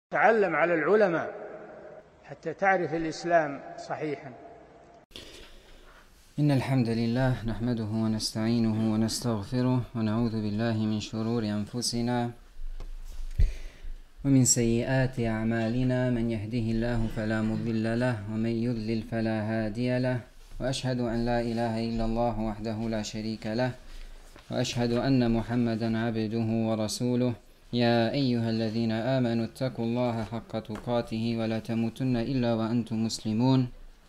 تعلم على العلماء حتى تعرف الإسلام صحيحا. إن الحمد لله نحمده ونستعينه ونستغفره ونعوذ بالله من شرور أنفسنا ومن سيئات أعمالنا. من يهده الله فلا مضل له ومن يضلل فلا هادي له، وأشهد أن لا إله إلا الله وحده لا شريك له، وأشهد أن محمدا عبده ورسوله. يا أيها الذين آمنوا اتقوا الله حق تقاته ولا تموتن إلا وأنتم مسلمون.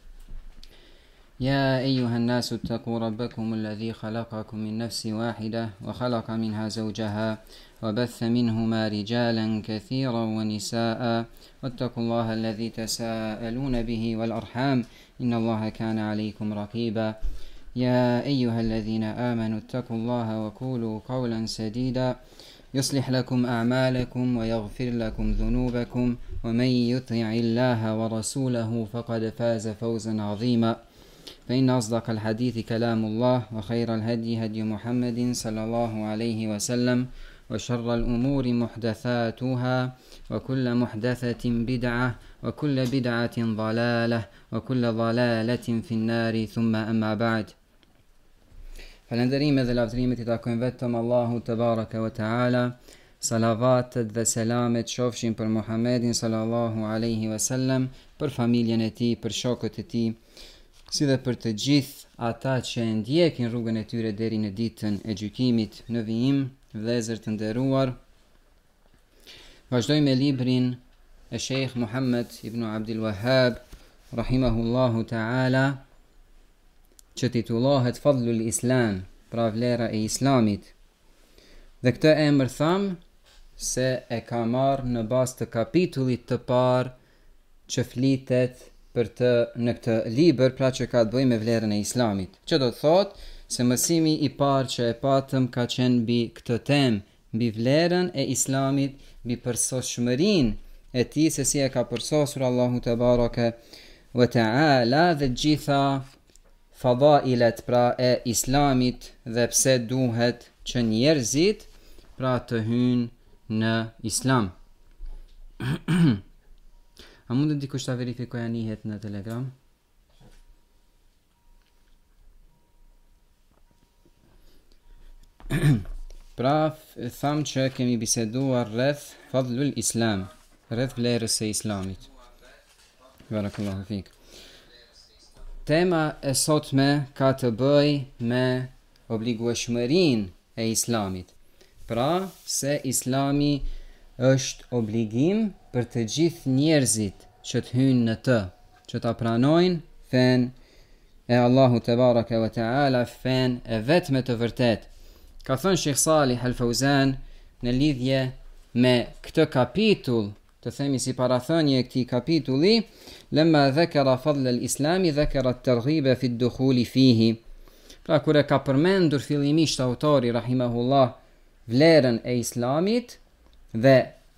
يا أيها الناس اتقوا ربكم الذي خلقكم من نفس واحدة وخلق منها زوجها وبث منهما رجالا كثيرا ونساء، واتقوا الله الذي تساءلون به والأرحام إن الله كان عليكم رقيبا. يا أيها الذين آمنوا اتقوا الله وقولوا قولا سديدا يصلح لكم أعمالكم ويغفر لكم ذنوبكم، ومن يطع الله ورسوله فقد فاز فوزا عظيما. فإن أصدق الحديث كلام الله، وخير الهدي هدي محمد صلى الله عليه وسلم، وشر الأمور محدثاتها، وكل محدثة بدعة، وكل بدعة ضلالة، وكل ضلالة في النار. ثم أما بعد. Falënderimet dhe lavdërimet I takojnë vetëm Allahut te baraka ve taala. Salavatet dhe selamet qofshin për Muhammedin sallallahu alaihi wasallam, për familjen e tij, për shokët e tij, si dhe për të gjithë ata që ndjekin rrugën e tyre deri në ditën e gjykimit. Në vijim, vëllezër të nderuar, vazhdojmë me librin e Sheikh Muhammad ibn Abdul Wahhab rahimahullahu taala, që titullohet Fadlul Islam, pra vlera e Islamit. Dhe këtë emër tham se e ka marrë në bazë të kapitullit të parë që flitet për të në këtë libër, pra që ka të bëjë me vlerën e Islamit. Që do të thotë se mësimi I parë që e patëm ka qenë mbi këtë temë, mbi vlerën e Islamit, mbi përsosshmërinë e tij, se si e ka përsosur Allahu te baraka ve taala dhe gjitha fadailet pra e Islamit, dhe pse duhet që njerëzit pra të hynë në Islam. A mund të dikush ta verifikojë anihet në Telegram? Pra tham që kemi biseduar rreth Fadlul Islam, rreth vlerës së Islamit. Barakallahu fik. Tema e sotme ka të bëj me obligueshmërinë e Islamit. Pra se Islami është obligim për të gjithë njerëzit që të hyjnë në të, që ta pranojnë fen e Allahu te baraka ve taala, fen e vetme të vërtet. Ka thënë Sheikh Salih Al-Fauzan në lidhje me këtë kapitull, të themi si parathënie e këtij kapitulli, lemma dhakara fadl al-islami dhakara at-targhiba fi ad-dukhul fihi. Pra kur e ka përmendur fillimisht autori rahimahullah vlerën e Islamit dhe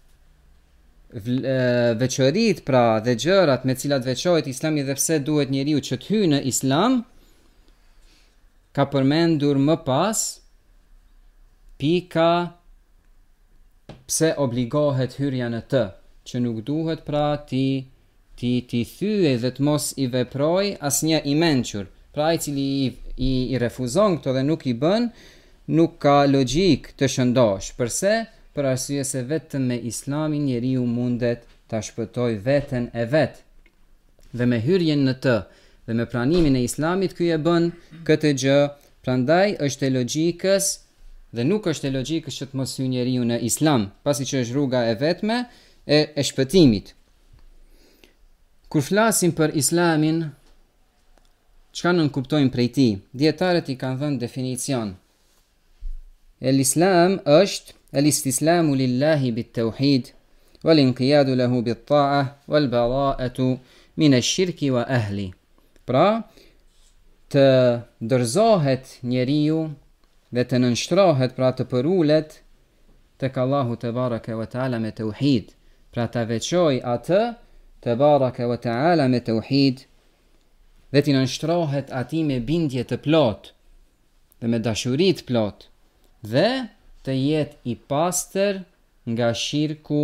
veçoritë pra dhe gjërat me cilat veçohet Islami dhe pse duhet njeriu që të hyjë në Islam, ka përmendur më pas pika pse obligohet hyrja në të, që nuk duhet pra ti thyej dhe të mos I veproj asnjë I mençur. Pra ai cili I refuzon këto dhe nuk I bën, nuk ka logjik të shëndosh. Përse? Për arsye se vetëm me Islamin njeriu mundet ta shpëtoj veten e vet. Dhe me hyrjen në të dhe me pranimin e Islamit ky e bën këtë gjë. Prandaj është e logjikës dhe nuk është e logjikës që të mos hyjë njeriu në Islam, pasi që është rruga e vetme e shpëtimit. Kur flasim për Islamin, çka nënkuptojmë prej tij? Dietarët I kanë dhënë definicion. El-Islam është el-istislamu lillahi bit-tauhid wal-inqiyadu lahu bit-ta'ah wal-bara'atu min ash-shirki wa ahli. Pra, të dorëzohet njeriu dhe të nënshtrohet, pra të përulet tek Allahu te baraka ve taala me tauhid. Pra ta veçoj atë te baraka ve taala me tauhid dhe të nënshtrohet atij me bindje të plot dhe me dashuri të plot, dhe të jetë I pastër nga shirku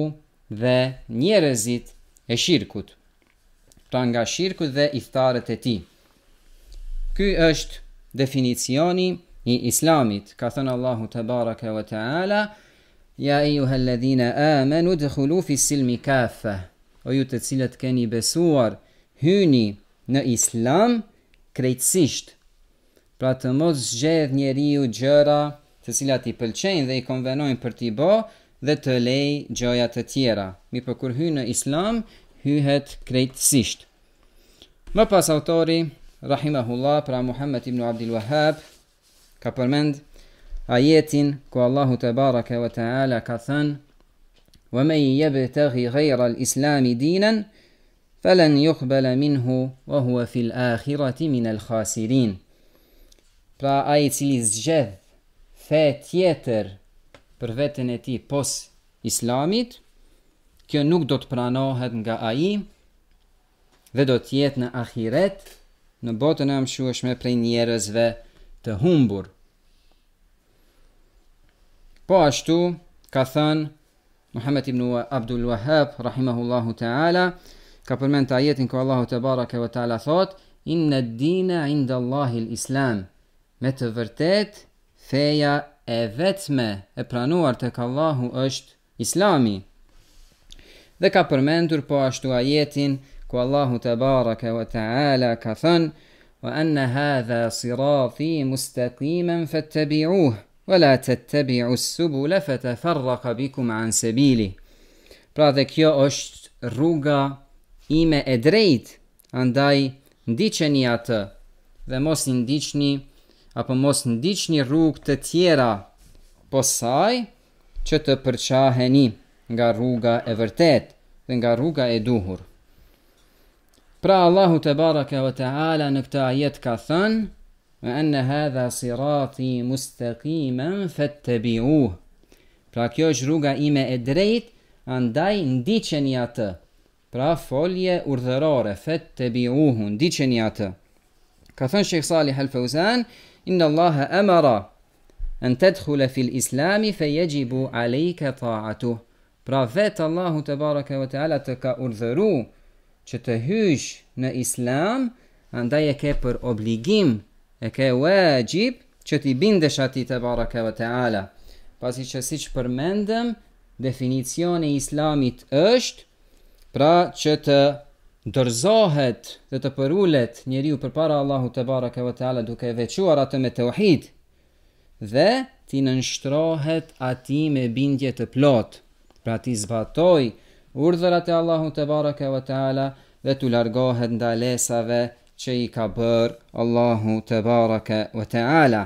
dhe njerëzit e shirkut, pra nga shirkut dhe iftarët e tij. Ky është definicioni i Islamit. Ka thënë Allahu te baraka ve taala: Ja ejuhalladhina amanu dkhulu fi silmi kafa. O ju të cilët keni besuar, hyni në Islam krejtësisht. Pra të mos zgjedh njeriu gjëra të cilat i pëlqejnë dhe i konvenojnë për t'i bë dhe të lej gjëra të tjera. Mirë, kur hyn në Islam, hyhet krejtësisht. Më pas autori rahimahullah, pra Muhammed ibn Abdul Wahhab, ka përmend ajetin ku Allahu te baraka ve taala ka thënë: "Wa man yabtaghi ghayra al-islam dinan falan yuqbala minhu wa huwa fil akhirati min al-khasirin." Pra ai i cili zgjedh fe tjetër për veten e tij pos Islamit, kjo nuk do të pranohet nga ai dhe do të jetë në ahiret, në botën e mshueshme, prej njerëzve të humbur. Po ashtu ka thënë Muhammed ibn Abdul Wahhab rahimahullahu ta'ala, ka përmend ajetin ku Allahu te baraka ve taala thot: "Inna ad-dina 'inda Allahi al-Islam." Me të vërtet, feja e vetme e pranuar tek Allahu është Islami. Dhe ka përmendur po ashtu ajetin ku Allahu te baraka ve taala ka thënë: "Wa anna hadha sirati mustaqiman fattabi'uhu wa la tattabi'u as-subula fatafarraqa bikum an sabili." Pra dhe kjo është rruga ime e drejtë, andaj ndiqeni atë dhe mos i ndiqni apo mos ndiqni rrugë të tjera posaj që të përçaheni nga rruga e vërtet dhe nga rruga e duhur. Pra Allahu te baraka ve taala në këtë ajet ka thënë: "Wa anna hadha sirati mustaqiman fattabi'uhu." Pra kjo është rruga ime e drejtë, andaj ndiqeni atë. Pra folje urdhërore, fattabi'uhu, ndiqeni atë. Ka thënë Sheikh Salih Al-Fawzan: "Inna Allaha amara an tadkhula fil islami fayajibu alayka ta'atuhu." Pra vetë Allahu te baraka ve taala të ka urdhëru që të hysh në Islam, andaj e ke për obligim, e ke wajib që t'i bindesh atij te baraka ve taala. Pasi që siç përmendëm, definicioni i Islamit është pra që të dorëzohet dhe të përulet njeriu përpara Allahu te baraka ve taala duke veçuar atë me tauhid dhe t'i nënshtrohet atij me bindje të plot. Pra t'i zbatoj urdhërat e Allahu te baraka ve taala dhe t'u largohet ndalesave që i ka bërë Allahu te baraka ve taala.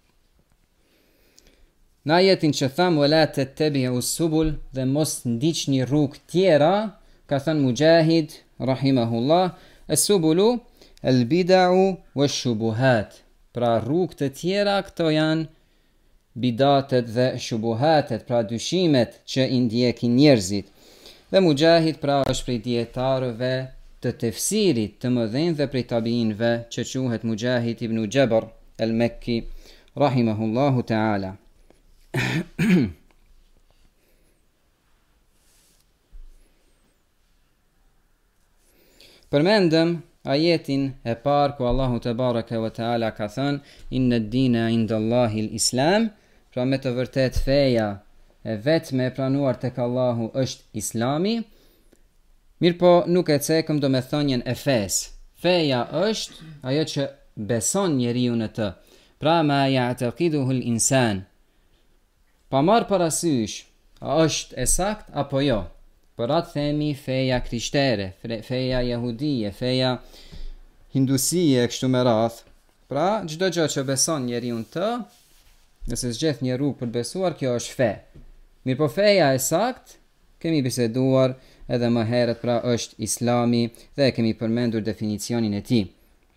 Në ajetin që tham wala tattabi'u subul, dhe mos ndiqni rrugë tjera, ka thënë Mujahid rahimahullah: "Es-subulu al-bid'u wash-shubuhat." Pra rrugë të tjera këto janë bidatet dhe shubuhatet, pra dyshimet që i ndjekin njerëzit. Dhe Mujahid pra është prej dietarëve të tefsirit të mëdhenj dhe prej tabiinëve që quhet Mujahid ibn Jabr al-Makki rahimahullahu ta'ala. Përmendëm ajetin e parë ku Allahu te baraka ve taala ka thënë: "Inna ad-dina 'inda Allahi al-Islam." Pra me të vërtet feja e vetme e pranuar tek Allahu është Islami. Mirë po nuk e cekëm do me thënjen e fes. Feja është ajo që beson njeriu në të. Pra ma ya'taqiduhu al-insan. Pa marë parasysh, a është e sakt apo jo? Për atë themi feja krishtere, feja jehudije, feja hindusie, kështu me radh. Pra çdo gjë që beson njeriu në të, nëse zgjedh një rrugë për besuar, kjo është fe. Mirë po feja e sakt, kemi biseduar edhe më herët, pra është Islami dhe kemi përmendur definicionin e tij.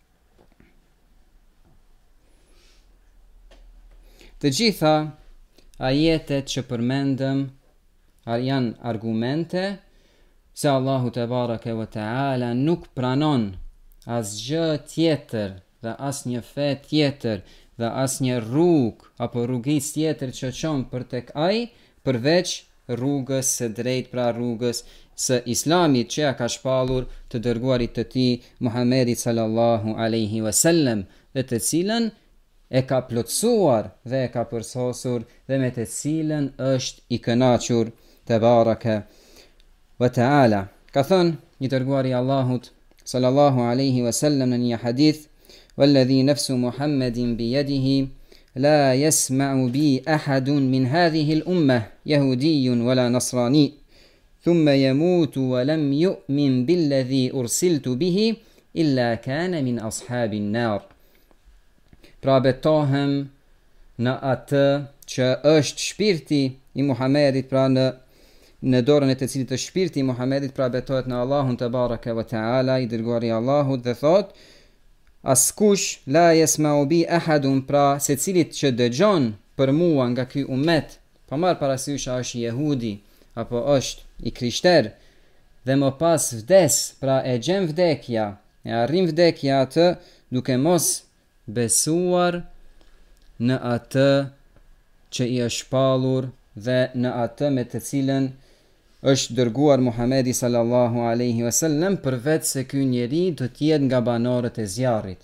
Të gjitha ajetet që përmendëm janë argumente se Allahu te baraka ve taala nuk pranon asgjë tjetër dhe asnjë fe tjetër dhe asnjë rrugë apo rrugës tjetër që çon për tek ai përveç rrugës së drejtë, pra rrugës së Islamit që ja ka shpallur të dërguarit të tij Muhamedit sallallahu alaihi wasallam, dhe të cilën e ka plotësuar dhe e ka përsosur dhe me të cilën është i kënaqur te baraka wa taala. Ka thënë një dërguari i Allahut sallallahu alaihi wasallam në një hadith: "Walladhi nafsu Muhammedin bi yadihi la yasma'u bi ahadun min hadhihi al-ummah yahudiyyun wala nasrani thumma yamutu wa lam yu'min billadhi ursiltu bihi illa kana min ashabin nar." Pra betohem në atë që është shpirti i Muhamedit, pra në dorën e të cilit është shpirti i Muhamedit, pra betohet në Allahun te baraka wa taala, i dërguari i Allahut, dhe thot: askush la yasma'u bi ahadun, pra secilit që dëgjon për mua nga ky ummet, pa marr parasysh a është jehudi apo është i krishter, dhe më pas vdes, pra e gjen vdekja, e arrin vdekja atë duke mos besuar në atë që i është shpallur dhe në atë me të cilën është dërguar Muhamedi sallallahu alaihi wasallam, përveç se ky njeri do të jetë nga banorët e zjarrit.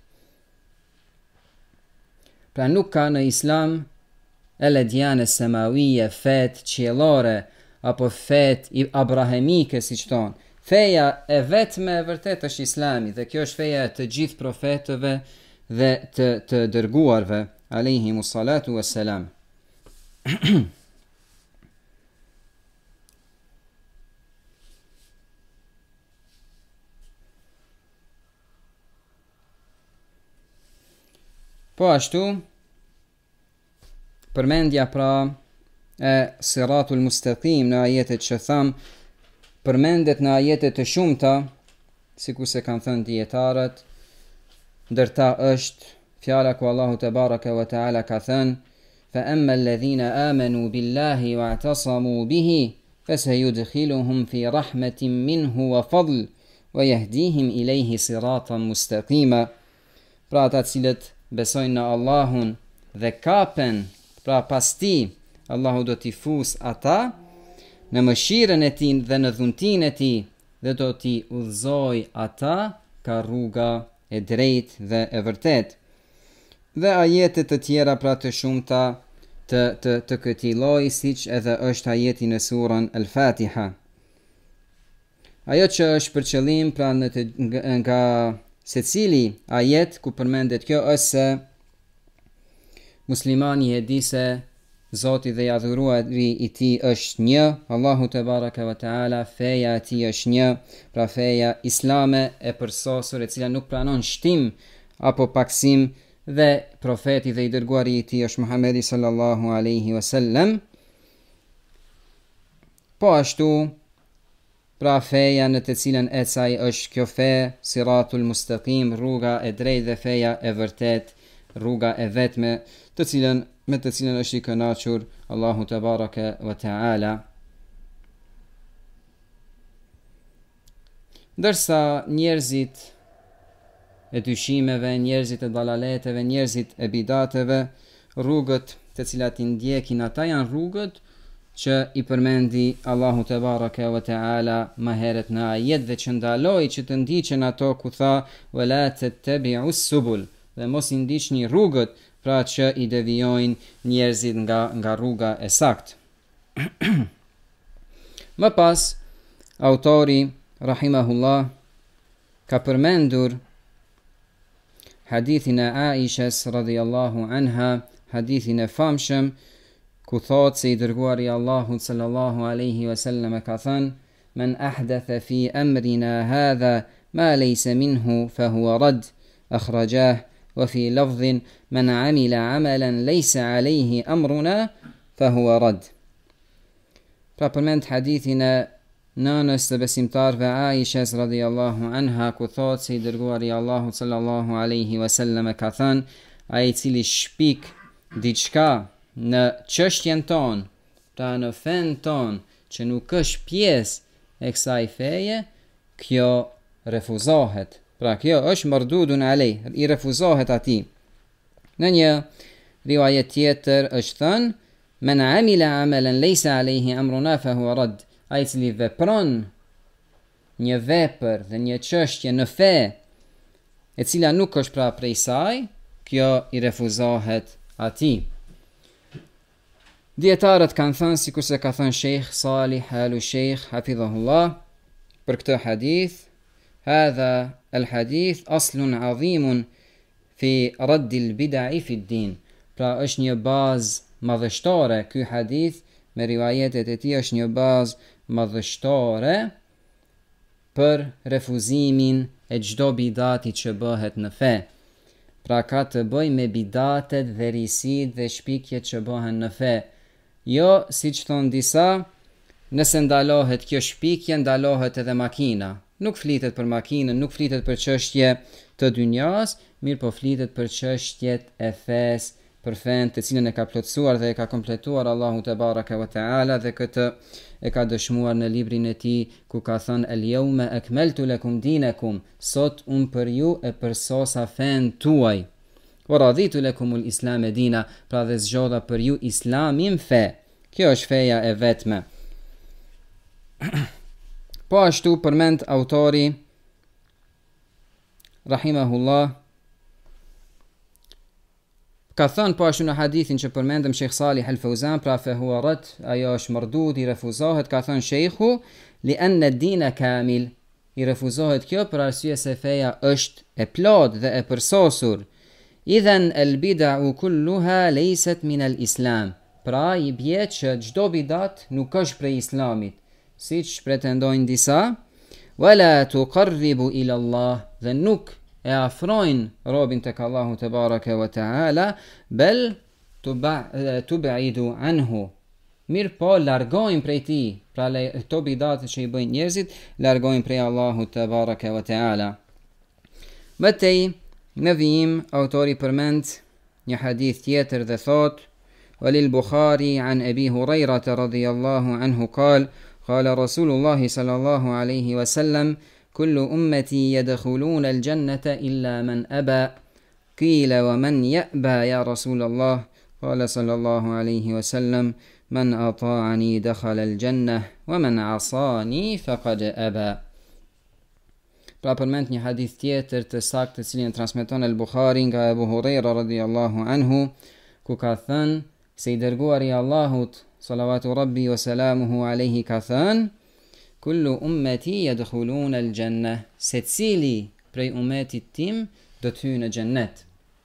Pra nuk ka në Islam eledjane semawije, fet qiellore apo fet abrahamike, siç thon. Feja e vetme e vërtet është Islami, dhe kjo është feja e të gjithë profetëve dhe të dërguarve alaihimus salatu wassalam. Po ashtu, përmendja pra e siratul mustaqim në ajetet që tham, përmendet në ajetet të shumta, sikur se kanë thënë dietarët, ndërta është fjala ku Allahu te baraka wa taala ka thënë: fa amma alladhina amanu billahi wa i'tasamu bihi fasayudkhiluhum fi rahmatin minhu wa fadl wa yahdihim ilayhi siratan mustaqima. Pra ata cilët besojnë në Allahun dhe kapen, pra pas ti, Allahu do t'i fus ata në mëshirën e tij dhe në dhuntin e tij, dhe do t'i udhëzoj ata ka rruga e drejtë dhe e vërtet. Dhe ajete të tjera pra të shumta të këtij lloji, siç edhe është ajeti në surën Al-Fatiha. Ajo që është për qëllim pra nga secili ajet ku përmendet kjo është se muslimani e di se Zoti dhe i adhuruari i tij është një, Allahu te baraka wa taala, feja e tij është një, pra feja islame e përsosur, e cila nuk pranon shtim apo paksim, dhe profeti dhe i dërguari i tij është Muhamedi sallallahu alaihi wasallam. Po ashtu, pra feja në të cilën ecaj është kjo fe, siratul mustaqim, rruga e drejtë dhe feja e vërtet, rruga e vetme, me të cilën është i kënaqur Allahu te baraka wa taala. Ndërsa njerëzit e dyshimeve, njerëzit e dalaleteve, njerëzit e bidateve, rrugët të cilat i ndjekin, ata janë rrugët që i përmendi Allahu te baraka wa taala më herët në ajet, dhe që ndaloi që të ndiqen ato ku tha: wala tattabi'us subul, dhe mos i ndiqni rrugët, pra që i devijojnë njerëzit nga rruga e saktë. Më pas, autori rahimahullah ka përmendur hadithin e Aishës radhiyallahu anha, hadithin e famshëm, ku thot se i dërguari i Allahut sallallahu alaihi wasallam ka thënë: men ahdatha fi amrina hadha ma laysa minhu fa huwa rad, akhrajah, wa fi lafdhin men amila amalan laysa alayhi amruna fa huwa rad. Pra përmend hadithin e nënës së besimtarve Aishës radhiyallahu anha, ku thot se i dërguari i Allahut sallallahu alaihi wasallam ka thënë: ai i cili shpik diçka në çështjen tonë, pra në fen tonë, që nuk është pjesë e kësaj feje, kjo refuzohet. Pra kjo është mardudun alej, i refuzohet atij. Në një rivajet tjetër është thënë Men amila amalan laysa alayhi amruna fa huwa rad. Ai cili vepron një vepër dhe një çështje në fe e cila nuk është pra prej saj, kjo i refuzohet atij. Dietarët kanë thënë, sikur se ka thënë Sheikh Salih Al-Sheikh hafidhahullah për këtë hadith, hadha al-hadith aslun adhimun fi radd al-bid'i fi ad-din. Pra është një bazë madhështore ky hadith, me rivajetet e tij është një bazë madhështore për refuzimin e çdo bidati që bëhet në fe. Pra ka të bëj me bidatet dhe risit dhe shpikjet që bëhen në fe. Jo, si që thonë disa, nëse ndalohet kjo shpikje, ndalohet edhe makina. Nuk flitet për makinën, nuk flitet për çështje të dynjas, mirë po flitet për çështjet e fes, për fen të cilën e ka plotësuar dhe e ka kompletuar Allahu te baraka wa taala, dhe këtë e ka dëshmuar në librin e tij ku ka thënë el-yawma akmaltu lakum dinakum, sot për ju e përsosa fen tuaj. Wa raditu lakum al-islam dina, pra dhe zgjodha për ju islamin fe. Kjo është feja e vetme. Po ashtu përmend autori rahimahullah, ka thënë po ashtu në hadithin që përmendëm Sheikh Salih Al-Fawzan, pra fe hua rad, ajo është mardud, i refuzohet, ka thënë Sheikhu, li anna ad-dina kamil, i refuzohet kjo për arsye se feja është e plot dhe e përsosur. Idhan al-bid'u kulluha laysat min al-islam. Pra i bie që çdo bidat nuk është prej islamit, siç pretendojnë disa, wala tuqarribu ila Allah, dhe nuk e afrojnë robin tek Allahu te baraka wa taala, bel tub'idu anhu. Mirë po largojnë prej tij, pra to bidate që i bëjnë njerëzit, largojnë prej Allahu te baraka wa taala. Mëtej në vijim autori përmend një hadith tjetër dhe thot: وللبخاري عن أبي هريرة رضي الله عنه قال: قال رسول الله صلى الله عليه وسلم: كل أمتي يدخلون الجنة إلا من أبى. قيل: ومن يأبى يا رسول الله؟ قال صلى الله عليه وسلم: من أطاعني دخل الجنة ومن عصاني فقد أبى. Pra përmend një hadith tjetër të saktë, të cilin e transmeton al-Bukhari nga Abu Huraira radhiyallahu anhu, ku ka thënë se i dërguari i Allahut salawatu rabbi wa salamuhu alayhi ka thënë: kullu ummati yadkhuluna al-janna, secili prej ummetit tim do të hyjë në xhennet.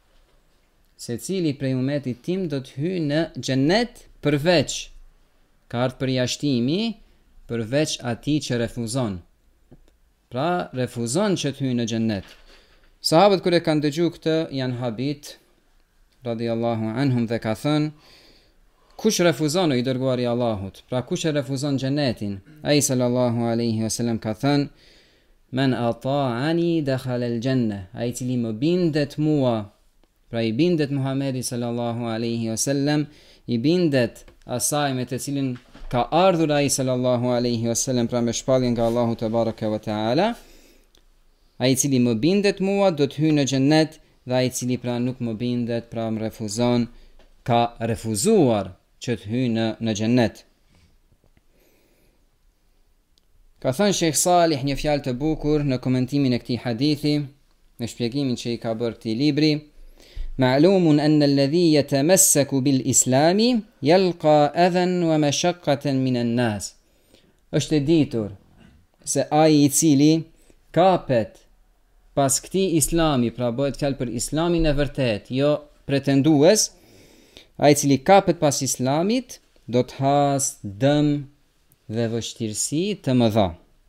Secili prej ummetit tim do të hyjë në xhennet, përveç, ka ardhur përjashtimi, përveç atij që refuzon. Pra refuzon që të hyjë në xhennet. Sahabët kur e kanë dëgjuar këtë janë habit radhiyallahu anhum dhe ka thënë: kush refuzon o i dërguari i Allahut? Pra kush e refuzon xhenetin? Ai sallallahu alaihi wasallam ka thënë: men ata'ani dakhala al-janna, ai cili më bindet mua, pra i bindet Muhamedi sallallahu alaihi wasallam, i bindet asaj me të cilin ka ardhur ai sallallahu alaihi wasallam, pra me shpalljen nga Allahu te baraka wa taala, ai cili më bindet mua do të hyjë në xhennet, dhe ai cili pra nuk më bindet, pra më refuzon, ka refuzuar që të hyjë në xhennet. Ka thënë Sheikh Salih një fjalë të bukur në komentimin e këtij hadithi, në shpjegimin që i ka bërë këtij libri: ma'lumun anna alladhi yatamassaku bil islami yalqa adhan wa mashaqqatan min an-nas. Është e ditur se ai i cili kapet pas këtij islami, pra bëhet fjalë për islamin e vërtet, jo pretendues, ai i cili kapet pas islamit do të has dëm dhe vështirësi të mëdha.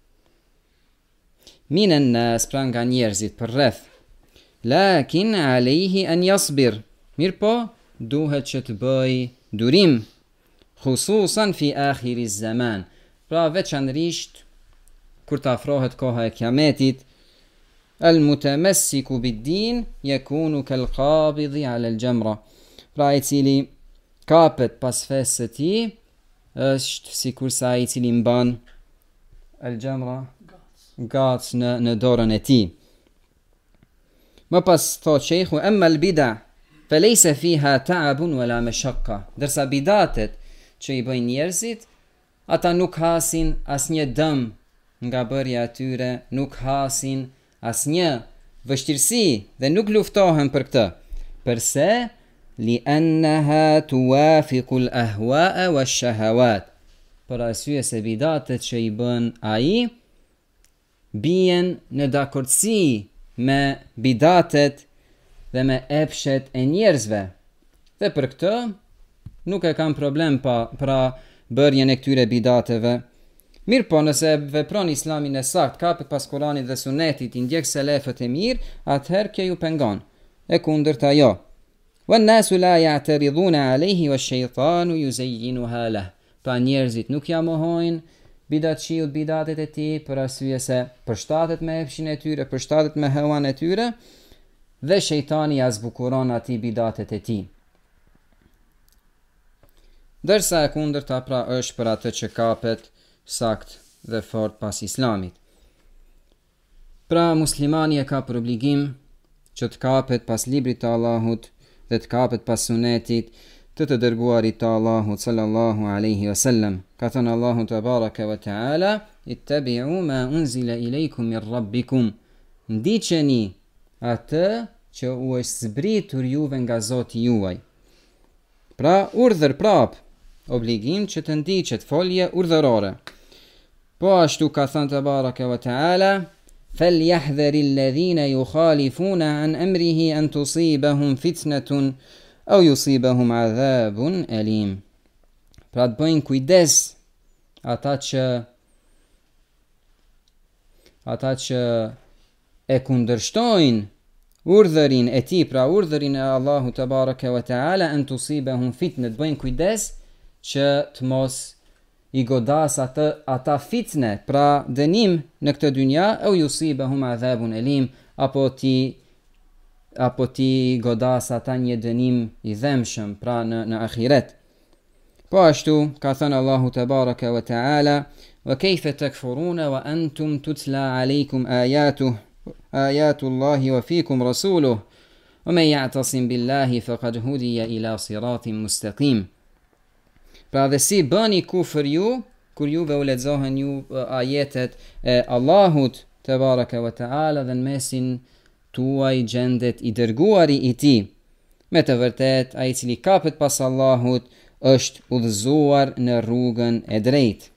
Minan nas, pra nga njerëzit për rreth. Lakin alayhi an yasbir, mirë po duhet që të bëj durim, khususan fi akhir az-zaman, pra veçanërisht kur të afrohet koha e kiametit. Al-mutamassiku bid-din yakunu kal-qabidi 'ala al-jamra, pra i cili kapet pas fesë së tij është sikur sa ai i cili mban al-jamra, gac në dorën e tij. Më pas thot sheikhu: amma al-bid'a, Felejse fiha ta'abun wala mashaqqa. Dërsa bidatet që i bëjnë njerëzit, ata nuk hasin asnjë dëm nga bërja e tyre, nuk hasin asnjë vështirësi dhe nuk luftohen për këtë. Përse? Li'annaha tuwafiqu al-ahwa'a wash-shahawat. Për arsye se bidatet që i bën ai bien në dakordsi me bidatet dhe me epshet e njerëzve. Dhe për këtë nuk e kam problem pra bërjen e këtyre bidateve. Mirë po, nëse vepron islamin e sakt, kapet pas Kuranit dhe Sunetit, i ndjek selefët e mirë, atëherë kjo ju pengon. E kundërta jo. وَالنَّاسُ لَا يَعْتَرِضُونَ عَلَيْهِ وَالشَّيْطَانُ يُزَيِّنُهَا لَهُ. Pra njerëzit nuk ja mohojnë bidatçiut, bidatet e tij, për arsye se përshtatet me epshin e tyre, përshtatet me hawan e tyre, dhe shejtani ja zbukuron atij bidatet e tij. Dërsa e kundërta pra është për atë që kapet sakt dhe fort pas islamit. Pra muslimani e ka për obligim që të kapet pas librit të Allahut dhe të kapet pas sunetit të dërguarit të Allahut sallallahu alaihi wasallam. Ka thënë Allahu tebaraka wa taala: "Ittabi'u ma unzila ilaykum min rabbikum." Ndiqeni atë që u është zbritur juve nga Zoti juaj. Pra urdhër prap, obligim që të ndiqet, folje urdhërore. Po ashtu ka thënë tebaraka wa taala: فَلْيَحْذَرِ الَّذِينَ يُخَالِفُونَ عَنْ أَمْرِهِ أَنْ تُصِيبَهُمْ فِتْنَةٌ أَوْ يُصِيبَهُمْ عَذَابٌ أَلِيمٌ. Pra të bëjnë kujdes ata që e kundërshtojnë urdhërin e tij, pra urdhërin e Allahu tebaraka wa taala, an tusibahum fitne, të bëjnë kujdes që të mos i godas ata fitne, pra dënim në këtë dynja, au yusibahum adhabun alim, apo ti godas ata një dënim i dhemshëm, pra në ahiret. Po ashtu ka thënë Allahu tebaraka wa taala: "Wa kayfa takfuruna wa antum tutla alaykum ayatullahi wa fikum rasuluhu wa man ya'tasim billahi faqad hudiya ila siratin mustaqim." Pra dhe si bëni kufër ju, kur juve u lexohen ju ajetet e Allahut tebaraka wa taala dhe në mesin tuaj gjendet i dërguari i tij. Me të vërtet, ai i cili kapet pas Allahut është udhëzuar në rrugën e drejtë.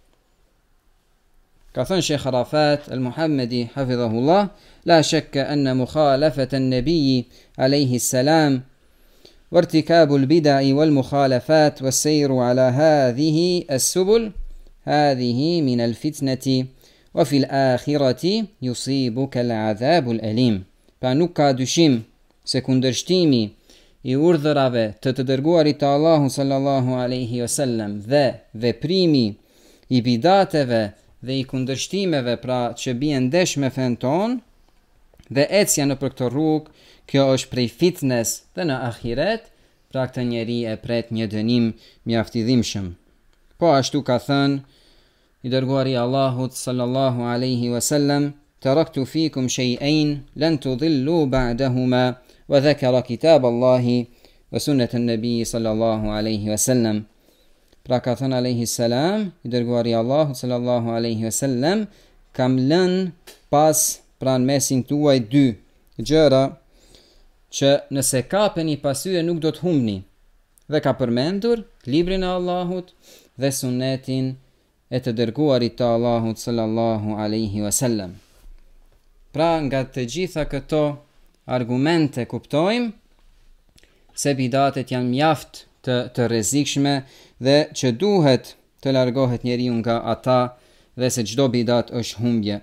Ka thënë Sheikh Arafat al-Muhammadi hafidhahullah: "La shakka anna mukhalafata an-nabiy alayhi salam وارتكاب البدع والمخالفات والسير على هذه السبل هذه من الفتنة وفي الآخرة يصيبك العذاب الأليم." Pra nuk ka dyshim se kundërshtimi i urdhërave të dërguarit të Allahu sallallahu alaihi wasallam dhe veprimi i bidateve dhe i kundërshtimeve, pra që bien ndesh me fen ton dhe ecja në për këtë rrugë, kjo është prej fitnes dhe në ahiret, pra këtë njeri e pret një dënim mjaft i dhimbshëm. Po ashtu ka thënë i dërguari Allahut sallallahu alaihi wasallam: "Taraktu fikum shay'ain lan tudillu ba'dahuma", wa dhakara kitab Allahi wa sunnat an-nabi sallallahu alaihi wasallam. Pra ka thënë alaihi salam i dërguari Allahut sallallahu alaihi wasallam: "Kam lënë pas pra në mesin tuaj dy gjëra që nëse kapeni pasyre nuk do të humbni." Dhe ka përmendur librin e Allahut dhe sunetin e të dërguarit të Allahut sallallahu alaihi wasallam. Pra nga të gjitha këto argumente kuptojmë se bidatet janë mjaft të rrezikshme dhe që duhet të largohet njeriu nga ata dhe se çdo bidat është humbje.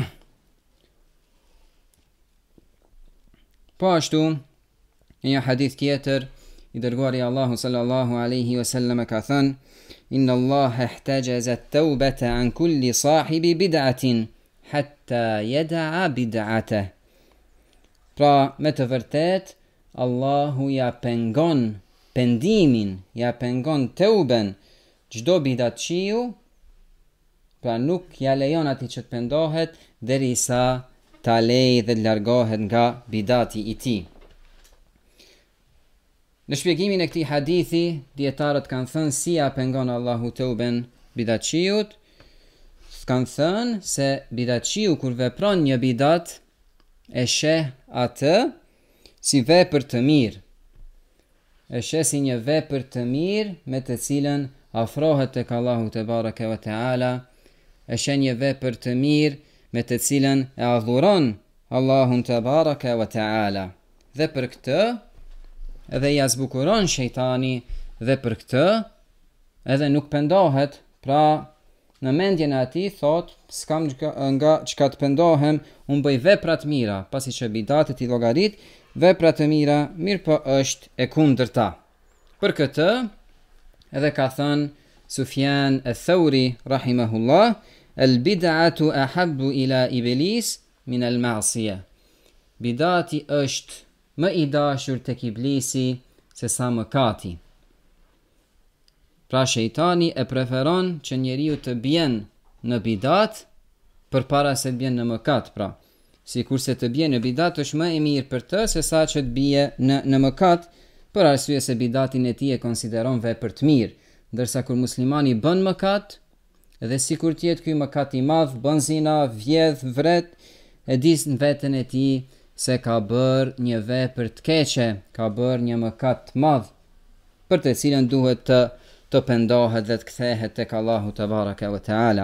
Po ashtu, një hadith tjetër, i dërguari Allahu sallallahu alaihi wasallam ka thënë: "Inna Allaha ihtajaza at-taubata an kulli sahibi bid'atin hatta yada'a bid'atah." Pra, me të vërtet, Allahu ja pengon pendimin, ja pengon teuben çdo bidatçiu, pra nuk ja lejon atij që të pendohet derisa ta lejë dhe të largohet nga bidati i tij. Në shpjegimin e këtij hadithi, dietarët kanë thënë si ja pengon Allahu tauben bidatçiut. Kanë thënë se bidatçiu kur vepron një bidat e sheh atë si vepër të mirë. E sheh si një vepër të mirë me të cilën afrohet tek Allahu te bareke ve teala. E sheh një vepër të mirë me të cilën e adhuron Allahun te bareke ve teala. Dhe për këtë edhe ja zbukuron shejtani, dhe për këtë edhe nuk pendohet. Pra në mendjen e atij thot, s'kam nga çka të pendohem, unë bëj vepra të mira, pasi që bidatet i llogarit vepra të mira, mirë po është e kundërta. Për këtë edhe ka thënë Sufjan al-Thawri rahimahullah, al-bid'atu ahabbu ila iblis min al-ma'siyah. Bidati është më i dashur tek iblisi se sa mëkati. Pra shejtani e preferon që njeriu të bjen në bidat përpara se të bjen në mëkat. Pra, sikurse të bjen në bidat është më e mirë për të se sa që të bie në mëkat, për arsye se bidatin e tij e konsideron vepër të mirë, ndërsa kur muslimani bën mëkat, edhe sikur të jetë ky mëkat i madh, bën zina, vjedh, vret, e di në veten e tij se ka bërë një vepër të keqe, ka bërë një mëkat të madh, për të cilën duhet të pendohet dhe të kthehet tek Allahu te baraka ve teala.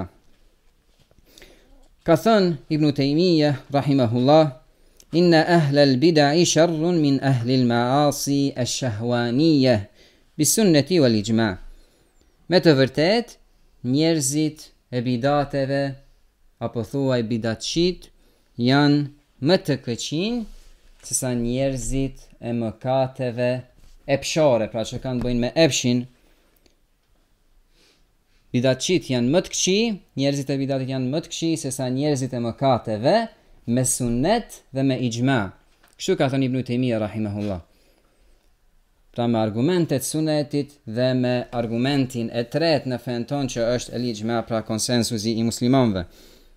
Ka thënë Ibn Taymiyah rahimahullah, inna ahla al-bid'i sharrun min ahli al-ma'asi ash-shahwaniyah bis-sunnati wal-ijma'. Me të vërtet, njerëzit e bidateve apo thuaj bidatçit janë më të këqij se sa njerëzit e mëkateve epshore, pra që kanë bëjnë me epshin. Bidatçit janë më të këqij, njerëzit e bidatit janë më të këqij se sa njerëzit e mëkateve me sunnet dhe me ijma. Kështu ka thënë Ibn Taymiyah rahimahullah. Pra me argumentet sunetit dhe me argumentin e tretë në fen ton që është el ijma, pra konsensusi i muslimanëve.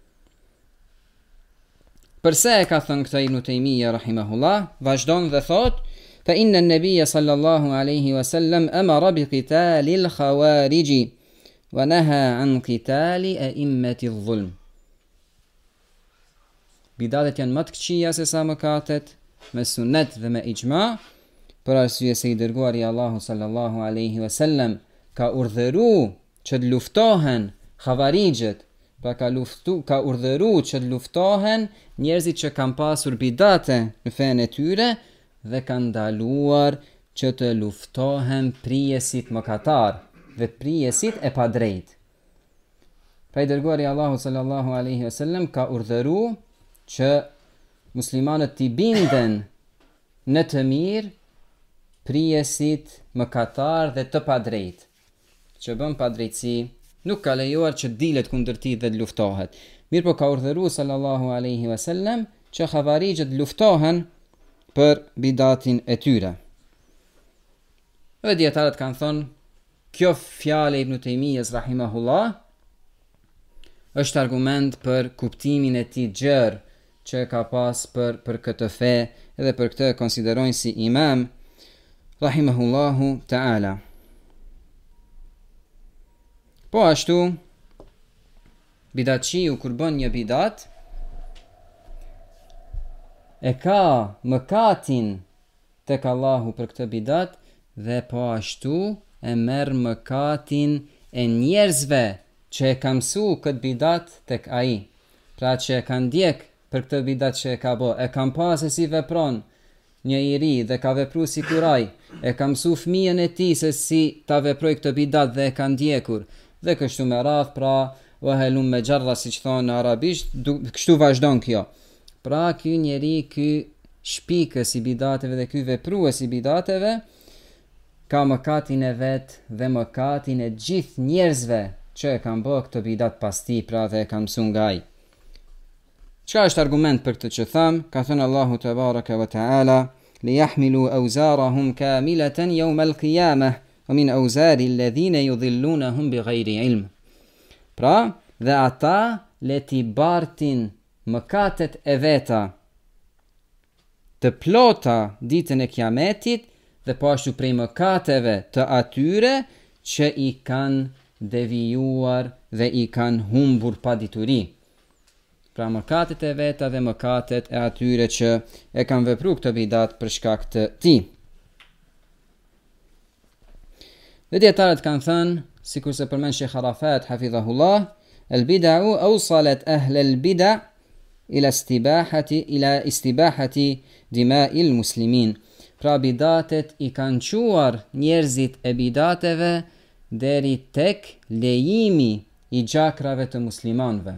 Përse e ka thënë këtë Ibn Taymiyah rahimahullah, vazhdon dhe thot, fa inna an-nabiyya sallallahu alaihi wasallam amara bi qitali al-khawarij wa naha an qitali a'immati adh-dhulm. Bidatet janë më të këqija se sa mëkatet, me sunnet dhe me ijma, për arsye se i dërguari Allahu sallallahu alaihi wasallam ka urdhëruar që të luftohen khawarijët. Pra ka urdhëru që të luftohen njerëzit që kanë pasur bidate në fenë e tyre dhe kanë ndaluar që të luftohen prijesit mëkatar dhe prijesit e padrejt. Pra i dërguari Allahu sallallahu alaihi wasallam ka urdhëru që muslimanët t'i binden në të mirë prijesit mëkatar dhe të padrejt. Që bën padrejtësi nuk ka lejuar që dilet kundër tij dhe të luftohet. Mirë po ka urdhëruar sallallahu alaihi wasallam që xhavarijët luftohen për bidatin e tyre. Dhe dietarët kanë thënë, kjo fjalë Ibn Taymiyah rahimahullah është argument për kuptimin e tij gjerë që ka pas për këtë fe, dhe për këtë konsiderojnë si imam rahimahullahu ta'ala. Po ashtu, bidatçiu kur bën një bidat, e ka mëkatin tek Allahu për këtë bidat, dhe po ashtu e merr mëkatin e njerëzve që e ka mësu këtë bidat tek ai. Pra që e ka ndjek për këtë bidat që e ka bë, e kam pa se si vepron një i ri dhe ka vepru si kuraj, e ka mësu fëmijën e tij se si ta veproj këtë bidat dhe e ka ndjekur. Dhe kështu me radh, pra wahelum me jarra, si që thonë në arabisht, kështu vazhdon kjo. Pra ky njeri, ky shpikës i bidateve dhe ky veprues i bidateve ka mëkatin e vet dhe mëkatin e gjithë njerëzve që e kanë bërë këtë bidat pas tij, pra dhe e kanë mësuar nga ai. Çka është argument për këtë që tham? Ka thënë Allahu te baraka ve teala, li yahmilu awzarahum kamilatan yawm al-qiyamah wa min awzari alladhina yudhillunahum bighayri ilm. Pra, dhe ata le t'i bartin mëkatet e veta të plota ditën e kiametit dhe po ashtu prej mëkateve të atyre që i kanë devijuar dhe i kanë humbur pa dituri. Pra mëkatet e veta dhe mëkatet e atyre që e kanë vepruar këtë bidat për shkak të tij. Dhe dietarët kanë thënë, sikur se përmend Sheikh Arafat hafidhahullah, al-bid'u awsalat ahl al-bid'a ila istibahati dima'il muslimin. Pra bidatet i kanë quar njerëzit e bidateve deri tek lejimi i gjakrave të muslimanëve.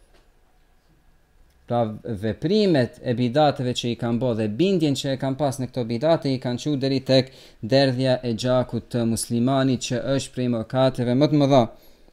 Pra veprimet e bidateve që i kanë bë dhe bindjen që e kanë pas në këto bidate i kanë quar deri tek derdhja e gjakut të muslimanit, që është prej mëkateve më të mëdha.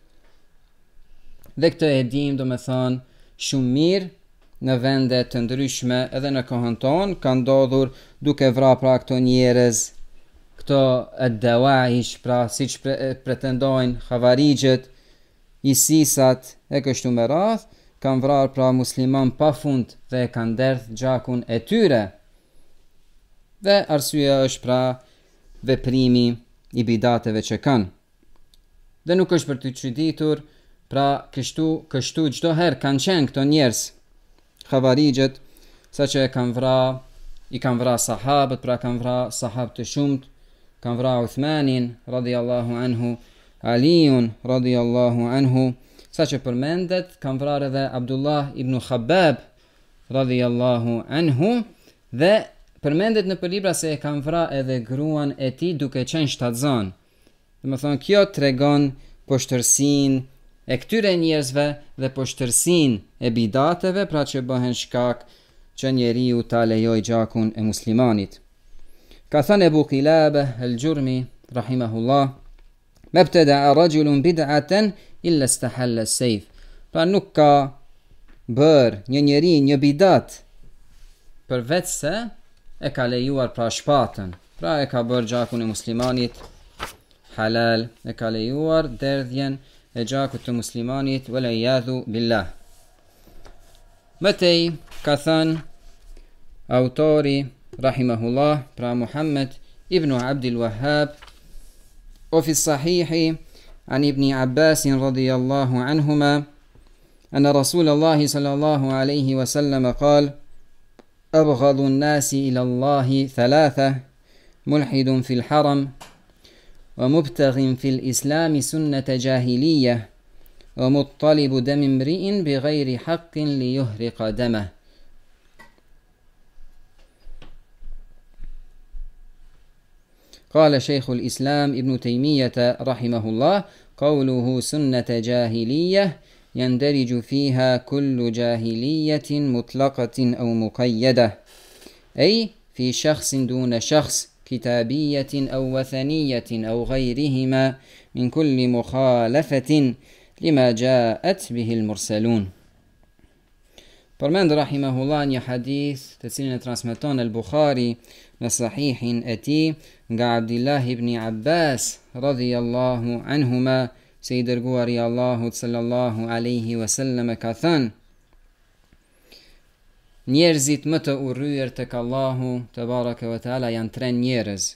Dhe këtë e dim, do me thonë, shumë mirë në vende të ndryshme edhe në kohën tonë ka ndodhur duke vrarë pra këto njerëz, këto ad-dawaish, pra siç pretendojnë xhavarixhet, ISIS-at e kështu me radhë, kanë vrarë pra musliman pa fund dhe kanë derdh gjakun e tyre. Dhe arsyeja është pra veprimi i bidateve që kanë. Dhe nuk është për të çuditur, pra kështu çdo herë kanë qenë këto njerëz xhavarixhet, saqë i kanë vrarë sahabët, pra kanë vrarë sahabë të shumt, kanë vrarë Uthmanin radhiyallahu anhu, Aliun radhiyallahu anhu, sa që përmendet, kanë vrarë edhe Abdullah ibn Khabbab radhiyallahu anhu, dhe përmendet në libra se e kanë vrarë edhe gruan e tij duke qenë shtatzan. Dhe më thonë, kjo tregon poshtërsinë e këtyre njerëzve dhe poshtërsinë e bidateve, pra që bëhen shkak që njeriu ta lejoj gjakun e muslimanit. Ka thënë Ebu Qilabah al-Jurmi rahimahullah, mabtada'a rajulun bid'atan illa istahalla as-sayf. Pra nuk ka bër një njeri një bidat përveç se e ka lejuar pra shpatën, pra e ka bër gjakun e muslimanit halal, e ka lejuar derdhjen e gjakut të muslimanit, wal iyadhu billah. Mëtej ka thënë autori rahimahullah, pra Muhammad ibn Abdul Wahhab, o fi sahihi عن ابن عباس رضي الله عنهما أن رسول الله صلى الله عليه وسلم قال: أبغض الناس إلى الله ثلاثة: ملحد في الحرم، ومبتغ في الإسلام سنة جاهلية، ومطلب دم امرئ بغير حق ليهرق دمه. قال شيخ الإسلام ابن تيمية رحمه الله: قوله سنة جاهلية يندرج فيها كل جاهلية مطلقة أو مقيدة، أي في شخص دون شخص، كتابية أو وثنية أو غيرهما من كل مخالفة لما جاءت به المرسلون. Përmend rahimahullah një hadith të cilin e transmeton al-Bukhari në sahihin e tij nga Abdullah ibn Abbas radhiyallahu anhuma, se i dërguari i Allahut sallallahu alaihi wasallam ka thënë: njerëzit më të urryer tek Allahu te baraka ve taala janë tre njerëz.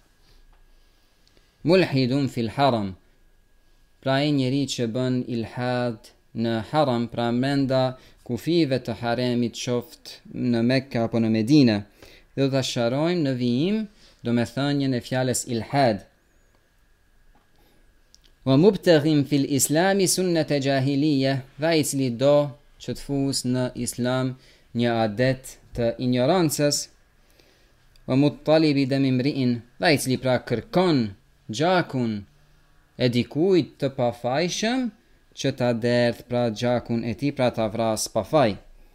Mulhidun fil haram, pra ai njeri që bën ilhad në haram, pra brenda kufive të haremit, qoft në Mekka apo në Medina. Dhe do ta sharojmë në vijim domethënien e fjalës ilhad. Wa mubtaghin fil islami sunnata jahiliya, dhe ai cili do që të fus në islam një adet të ignorancës. Wa muttalibi dam imri'in, dhe ai cili pra kërkon gjakun e dikujt të pafajshëm që ta derdh pra gjakun e tij, pra ta vras pa faj.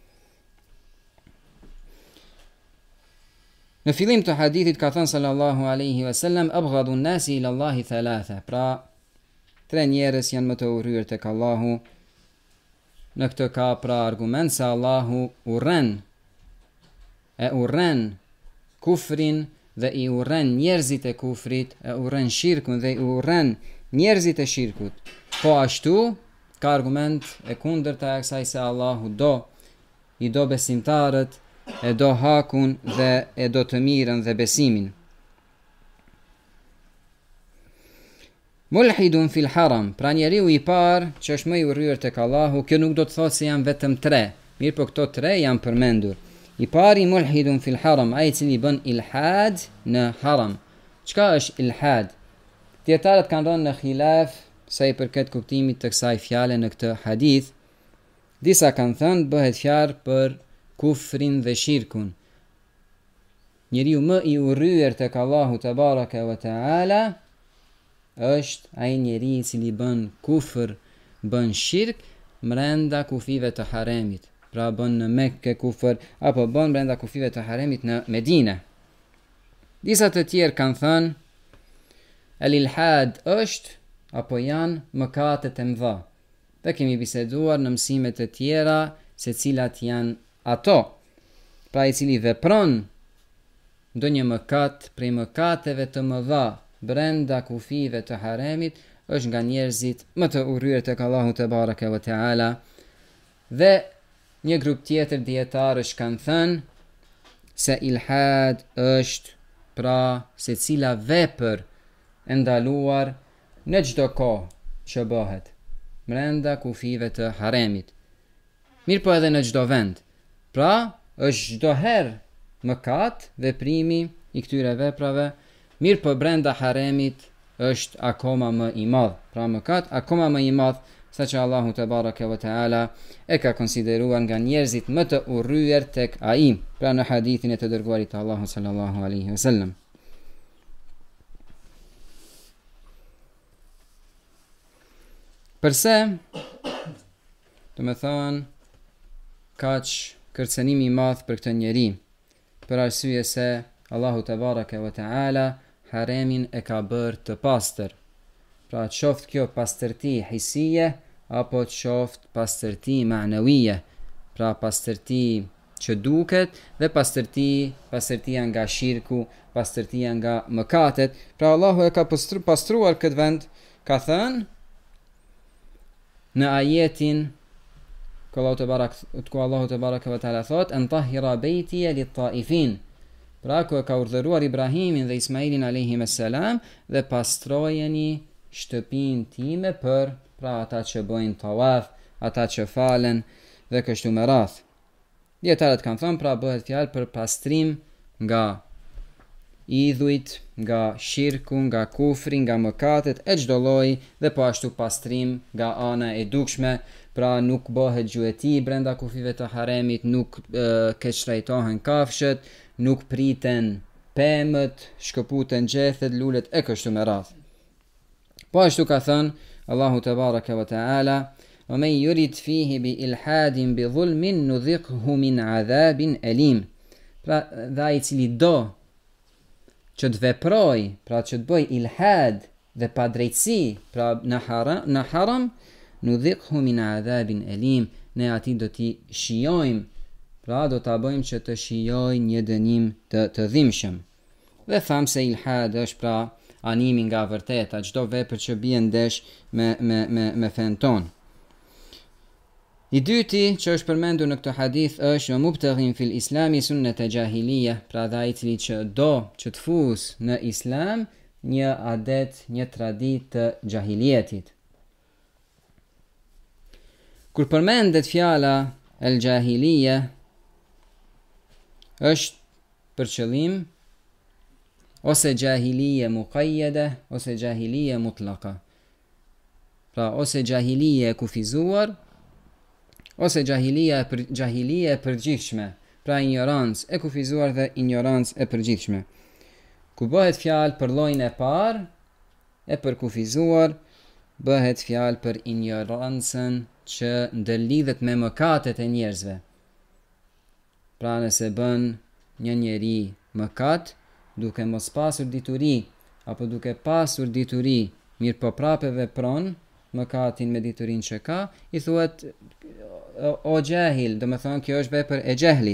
Në fillim të hadithit ka thënë sallallahu alaihi wasallam: abghadu an-nasi ila Allahi thalatha, pra tre njerëz janë më të urryer tek Allahu. Në këtë ka pra argument se Allahu urren kufrin dhe i urren njerëzit e kufrit, e urren shirkun dhe i urren njerëzit e shirkut. Po ashtu ka argument e kundërta e kësaj se Allahu i do besimtarët, e do hakun dhe e do të mirën dhe besimin. Mulhidun fil haram, pra njeriu I parë që është më I urryer tek Allahu, kjo nuk do të thotë se janë vetëm 3, mirë po këto 3 janë përmendur. I pari mulhidun fil haram, ai I cili bën ilhad në haram. Çka është ilhad? Dietarët kanë rënë në khilaf sa I përket kuptimit të kësaj fjale në këtë hadith. Disa kanë thënë bëhet fjalë për kufrin dhe shirkun. Njeriu më I urryer tek Allahu te baraka ve taala është ai njeri I cili bën kufër, bën shirk mrenda kufive të haremit. Pra bën në Mekke kufër, apo bën brenda kufive të haremit në Medine. Disa të tjerë kanë thënë el-ilhad është apo janë mëkatet e mëdha. Dhe kemi biseduar në mësimet e tjera se cilat janë ato. Pra I cili vepron ndonjë mëkat prej mëkateve të mëdha brenda kufive të haremit është nga njerëzit më të urryer tek Allahu te baraka ve taala. Dhe një grup tjetër dietarësh kanë thënë se ilhad është pra se cila vepër e ndaluar në çdo kohë që bëhet brenda kufive të haremit. Mirë po edhe në çdo vend. Pra është çdo herë mëkat veprimi I këtyre veprave, mirë po brenda haremit është akoma më I madh. Pra mëkat akoma më I madh, saqë Allahu te baraka ve taala e ka konsideruar nga njerëzit më të urryer tek ai. Pra në hadithin e të dërguarit të Allahut sallallahu alaihi wasallam. Përse, do me thonë, kaq kërcenimi I madh për këtë njeri, për arsye se Allahu te baraka ve taala haremin e ka bërë të pastër. Pra qoftë kjo pastërti hisije, apo qoftë pastërti ma'nawije. Pra pastërti që duket dhe pastërtia nga shirku, pastërtia nga mëkatet. Pra Allahu e ka pastruar këtë vend, ka thënë në ajetin ku Allahu te baraka ve taala thot an tahira baytiya lit-ta'ifin. Pra ku e ka urdhëruar Ibrahimin dhe Ismailin alayhim salam dhe pastrojeni shtëpinë time për pra ata që bëjnë tawaf, ata që falen dhe kështu me radhë. Dietarët kanë thënë pra bëhet fjalë për pastrim nga idhujt, nga shirku, nga kufri, nga mëkatet e çdo lloji dhe po ashtu pastrim nga ana e dukshme. Pra nuk bëhet gjueti brenda kufive të haremit, nuk keqtrajtohen kafshët, nuk priten pemët, shkëputen gjethet, lulet e kështu me radhë. Po ashtu ka thënë Allahu te baraka ve taala: "Wa man yurid fihi bi ilhadin bi dhulmin nudhiqhu min adhabin alim." Pra dhe ai I cili do që të veproj, pra që të bëj ilhad dhe pa drejtësi, pra në haram, nudhiqhu min adhabin alim, ne ati do t'i shijojmë, pra do t'a bëjmë që të shijoj një dënim të dhimbshëm. Dhe thamë se ilhad është pra animi nga vërteta, çdo vepër që bie ndesh me fen ton. I dyti që është përmendur në këtë hadith është mubtaghin fil islami sunnet e jahiliya, pra dhe ai I cili që do që të fus në islam një adet, një traditë të jahilietit. Kur përmendet fjala el jahiliya është për qëllim ose jahiliye muqayyada ose jahiliye mutlaqa. Pra ose jahiliye e kufizuar ose jahiliye e përgjithshme. Pra ignorancë e kufizuar dhe ignorancë e përgjithshme. Ku bëhet fjalë për llojin e parë e për kufizuar, bëhet fjalë për ignorancën që ndërlidhet me mëkatet e njerëzve. Pra nëse bën një njeri mëkat duke mos pasur dituri apo duke pasur dituri, mirë po prape vepron mëkatin me diturinë që ka, I thuhet o jahil, do me thonë kjo është vepër e jehlit.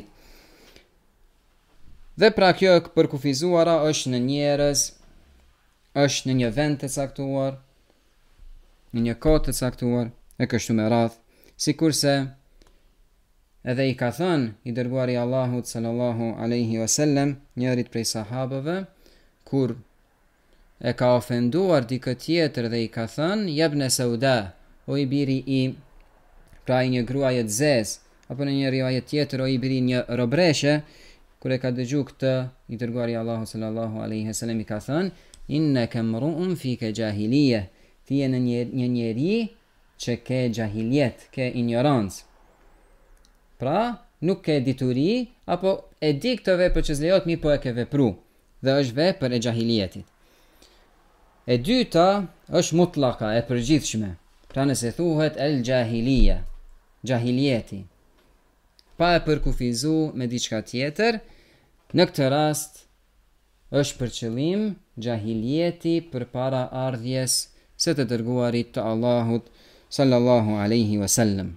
Dhe pra kjo e përkufizuara është në njerëz, është në një vend të caktuar, në një kohë të caktuar, e kështu me radhë, sikurse edhe I ka thënë I dërguari I Allahut sallallahu alaihi wasallam njërit prej sahabëve, kur e ka ofenduar dikë tjetër dhe i ka thënë jebne sauda, o i biri i pra i një gruaje të zez, apo në një rivajet tjetër o i biri një robreshe, kur e ka dëgju këtë, i dërguari Allahu sallallahu alaihi wasallam i ka thënë innaka mru'un fika jahiliye, ti je një njeri që ke jahiliet, ke ignorancë. Pra, nuk ke dituri, apo e di këtë vepër që s'lejohet mi po e ke vepru, dhe është vepër e jahilietit. E dyta është mutlaka, e përgjithshme, pra nëse thuhet el jahiliya, jahilieti, pa e përkufizu me diçka tjetër, në këtë rast është për qëllim jahilieti për para ardhjes së të dërguarit të Allahut sallallahu alaihi wasallam.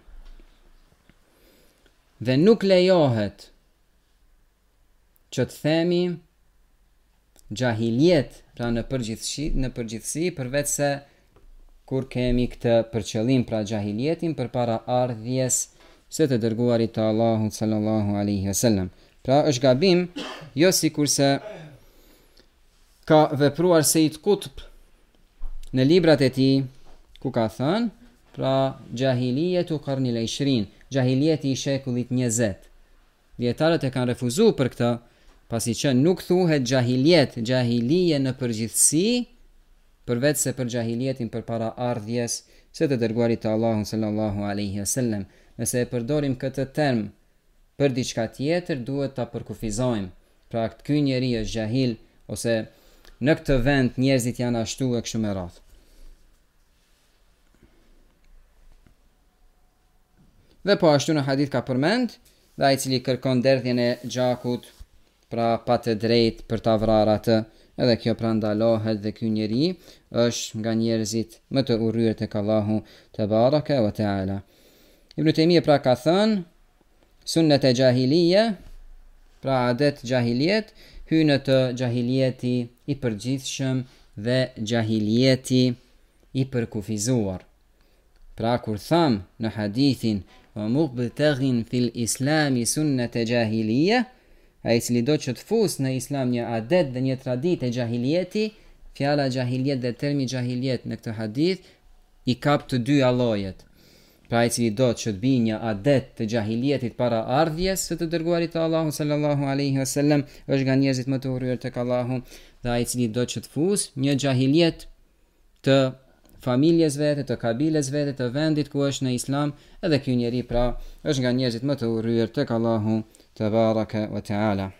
Dhe nuk lejohet që të themi jahiliet, pra në përgjithësi, përveç se kur kemi këtë për qëllim, pra jahilietin për para ardhjes së të dërguarit të Allahut sallallahu alaihi wasallam. Pra është gabim, jo si kurse ka vepruar Sejid Qutb në librat e tij, ku ka thënë, pra jahilietu qarnil 20, jahilieti i shekullit 20. Dietarët e kanë refuzuar për këtë, pasi që nuk thuhet jahilije në përgjithësi, përveç se për jahilietin për para ardhjes së të dërguarit të Allahut sallallahu alaihi wasallam. Nëse e përdorim këtë term për diçka tjetër, duhet ta përkufizojmë. Pra ky njeri është jahil, ose në këtë vend njerëzit janë ashtu e kështu me radhë. Dhe po ashtu në hadith ka përmend, dhe ai i cili kërkon derdhjen e gjakut, pra pa të drejtë për ta vrarë atë, edhe kjo pra ndalohet dhe ky njeri është nga njerëzit më të urryer tek Allahu te baraka wa taala. Ibn Taymija pra ka thënë, sunnet e jahiliye, pra adet jahiliet, hynë të jahilieti i përgjithshëm dhe jahilieti i përkufizuar. Pra kur tham në hadithin wa mubtaghin fil islami sunnet e jahiliye, ai i cili do që të fus në islam një adet dhe një traditë e jahilieti, fjala jahiliet dhe termi jahiliet në këtë hadith i kap të dy allojet. Pra i cili do që të bi një adet të jahilietit para ardhjes së të dërguarit të Allahu sallallahu alaihi wasallam, është nga njerëzit më të urryer tek Allahu, dhe ai i cili do që të fus një jahiliet të familjes vete, të kabiles vete, të vendit ku është në islam, edhe ky njeri pra është nga njerëzit më të urryer tek Allahu tabaraka wa taala.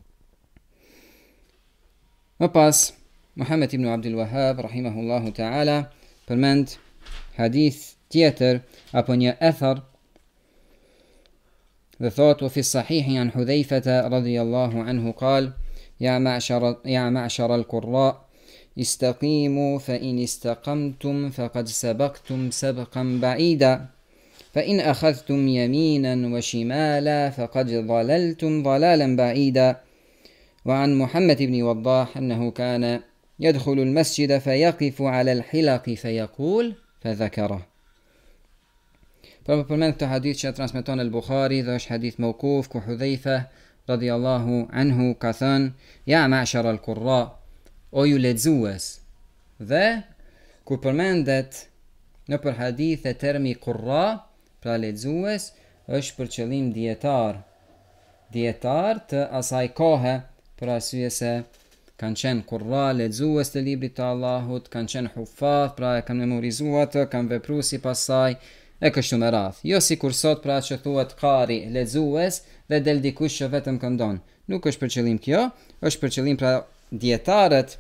Më pas, Muhammed ibn Abdul Wahhab rahimahullahu taala përmend hadith tjetër apo një athar dhe thot, وفي الصحيح عن حذيفة رضي الله عنه قال يا معشر القراء استقيموا فإن استقمتم فقد سبقتم سبقا بعيدا فإن أخذتم يمينا وشمالا فقد ضللتم ضلالا بعيدا. وعن محمد بن وضاح أنه كان يدخل المسجد فيقف على الحلق فيقول فذكره. Përmend këtë hadith që transmeton al-Bukhari dhe është hadith mauquf, ku Hudhaifa radhiyallahu anhu ka thënë, ja ma'shar al-qurra, o ju lexues. Dhe kur përmendet në për hadith e termi qurra, pra lexues, është për qëllim dietar të asaj kohe, për arsye se kanë qenë qurra, lexues të librit të Allahut, kanë qenë huffaz, pra e kanë memorizuar atë, kanë vepruar sipas saj, e kështu me radhë. Jo si kur sot pra që thuhet qari, lexues, dhe del dikush që vetëm këndon. Nuk është për qëllim kjo, është për qëllim pra dietarët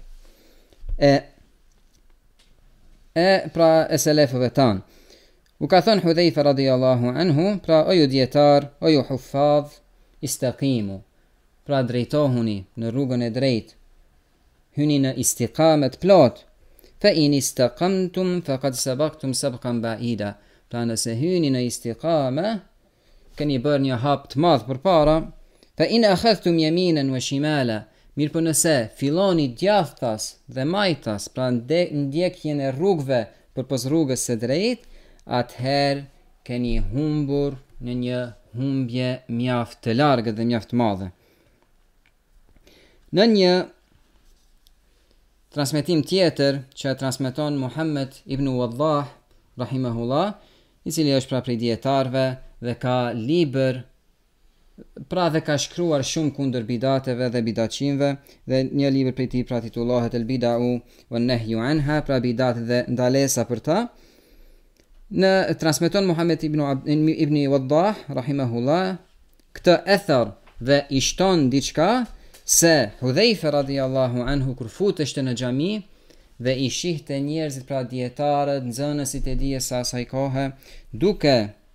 pra e selefëve tan. U ka thënë Hudhaifa radhiyallahu anhu, pra o ju dietar, o ju huffaz, istaqimu, pra drejtohuni në rrugën e drejtë, hyni në istiqamet plot, fa in istaqamtum faqad sabaqtum sabqan ba'ida. Pra nëse hyni në istiqame, keni bërë një hap të madh përpara, fa in akhadhtum yaminan wa shimala, mirë po nëse filloni djathtas dhe majtas, pra ndjekjen e rrugëve përpos rrugës së drejtë, atëherë keni humbur në një humbje mjaft të largët dhe mjaft të madhe. Në një transmetim tjetër që transmeton Muhammed ibn Waddah rahimahullah, i cili është pra prej dietarëve dhe ka libër, pra dhe ka shkruar shumë kundër bidateve dhe bidatçinëve, dhe një libër prej tij pra titullohet El Bida'u wan Nahyu Anha, pra bidat dhe ndalesa për ta. Në transmeton Muhammed ibn Waddah rahimahullah këtë ether dhe i shton diçka se Hudhaifa radiallahu anhu kur futeshte në xhami dhe i shihte njerëzit, pra dietarët, nxënësit e dijes së asaj kohe, duke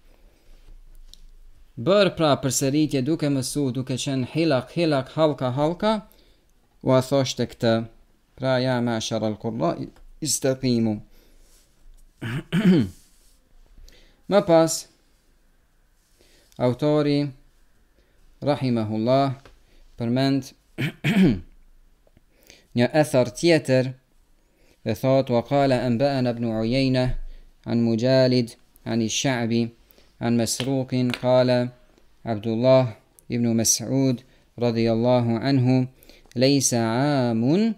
bërë pra përsëritje, duke mësu, duke qenë hilak, halka, u a thoshte këtë, pra ja ma'shar al-qurra istaqimu. Më pas, autori rahimahullah përmend një ether tjetër dhe thot: wa qala anba'ana ibn Uyayna an Mujalid an ash-Sha'bi an Masruq qala Abdullah ibn Mas'ud radiyallahu anhu laysa 'amun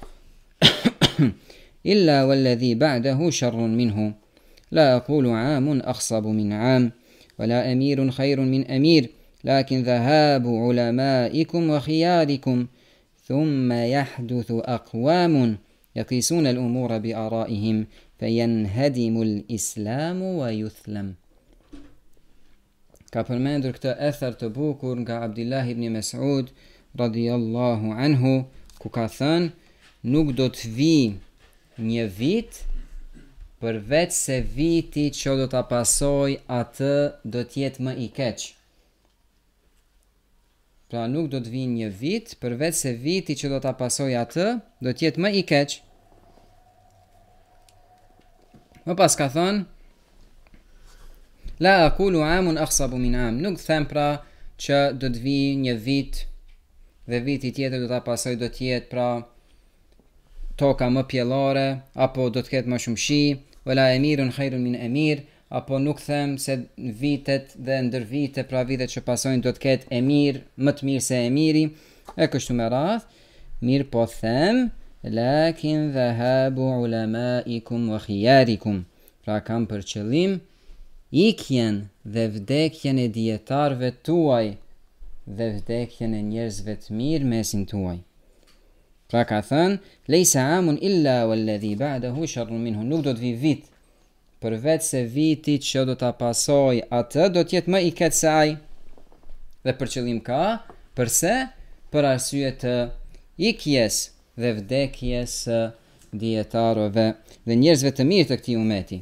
illa walladhi ba'dahu sharrun minhu la aqulu 'amun akhsabu min 'am wala amirun khayrun min amir لكن ذهاب علمائكم وخياركم ثم يحدث أقوام يقيسون الأمور بآرائهم فينهدم الإسلام ويثلم. Ka përmendur këtë ether të bukur nga Abdullah ibn Mas'ud radiyallahu anhu, ku ka thënë: nuk do të vi një vit përveç se viti që do ta pasoj atë do të jetë më i keq. Pra nuk do të vinë një vit përveç se viti që do ta pasoj atë do të jetë më i keq. Më pas ka thënë: la aqulu 'amun akhsabu min 'am, nuk them pra që do të vinë një vit dhe viti tjetër do ta pasoj do të jetë pra toka më pjellore, apo do të ketë më shumë shi, wala emirun khairun min emir, apo nuk them se vitet dhe ndër vite, pra vitet që pasojnë do të ketë emir më të mirë se emiri, e kështu me radhë. Mirë po them, lakin dhahabu ulamaikum wa khiyarikum, pra kam për qëllim ikjen dhe vdekjen e dietarëve tuaj dhe vdekjen e njerëzve të mirë mesin tuaj. Pra ka thënë: leysa 'amun illa walladhi ba'dahu sharrun minhu, nuk do të vi vit përveç se viti që do ta pasoj atë do të jetë më i keq se ai. Dhe për qëllim ka, përse? Për arsye të ikjes dhe vdekjes së dietarëve dhe njerëzve të mirë të këtij umeti.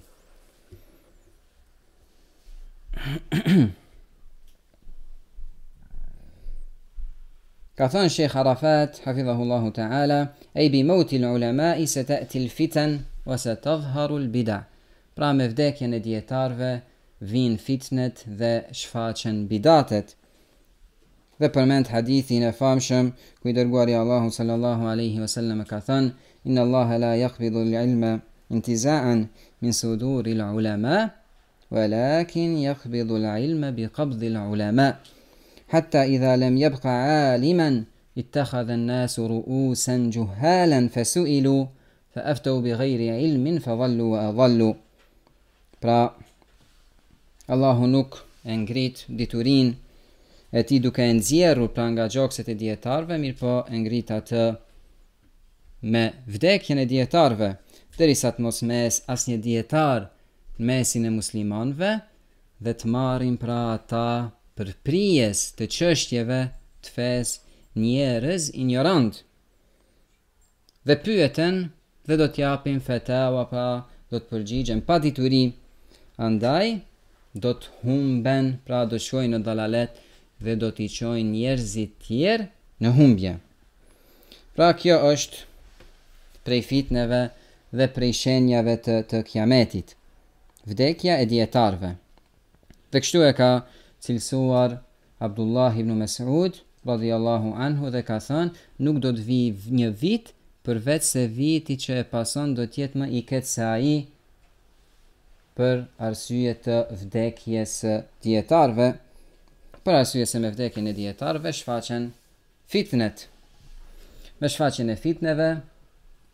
Ka thënë Sheikh Arafat hafidhahullahu ta'ala: ay bi mauti al-ulama'i sata'ti al-fitan wa satadhharu al-bid'a. Pra me vdekjen e dietarëve vijnë fitnet dhe shfaqen bidatet. Dhe përmend hadithin e famshëm ku i dërguari Allahu sallallahu alaihi wasallam ka thënë: inna Allaha la yaqbidu al-ilma intiza'an min suduri al-ulama walakin yaqbidu al-ilma biqabdi al-ulama hatta idha lam yabqa 'aliman ittakhadha an-nasu ru'usan juhalan fasu'ilu fa'aftu bighayri 'ilmin fadhallu wa adhallu. Pra, Allahu nuk e ngrit diturin e ti duke e nxjerrur pra nga gjokset e dietarëve, mirë po e ngrit atë me vdekjen e dietarëve, derisa të mos mes asnjë dietar mesin e muslimanëve dhe të marrin pra ata për prijes të çështjeve të fesë njerëz ignorant. Dhe pyeten dhe do t'japin fetawa, pa do të përgjigjen pa dituri. Andaj do të humben, pra do shkojnë në dalalet dhe do t'i çojnë njerëzit tjerë në humbje. Pra kjo është prej fitneve dhe prej shenjave të kiametit, vdekja e dietarëve. Dhe kështu e ka cilësuar Abdullah ibn Mas'ud radiyallahu anhu dhe ka thënë: nuk do të vi një vit përveç se viti që e pason do të jetë më i keq se ai, për arsye të vdekjes së dietarëve, për arsye se me vdekjen e dietarëve shfaqen fitnet. Me shfaqjen e fitneve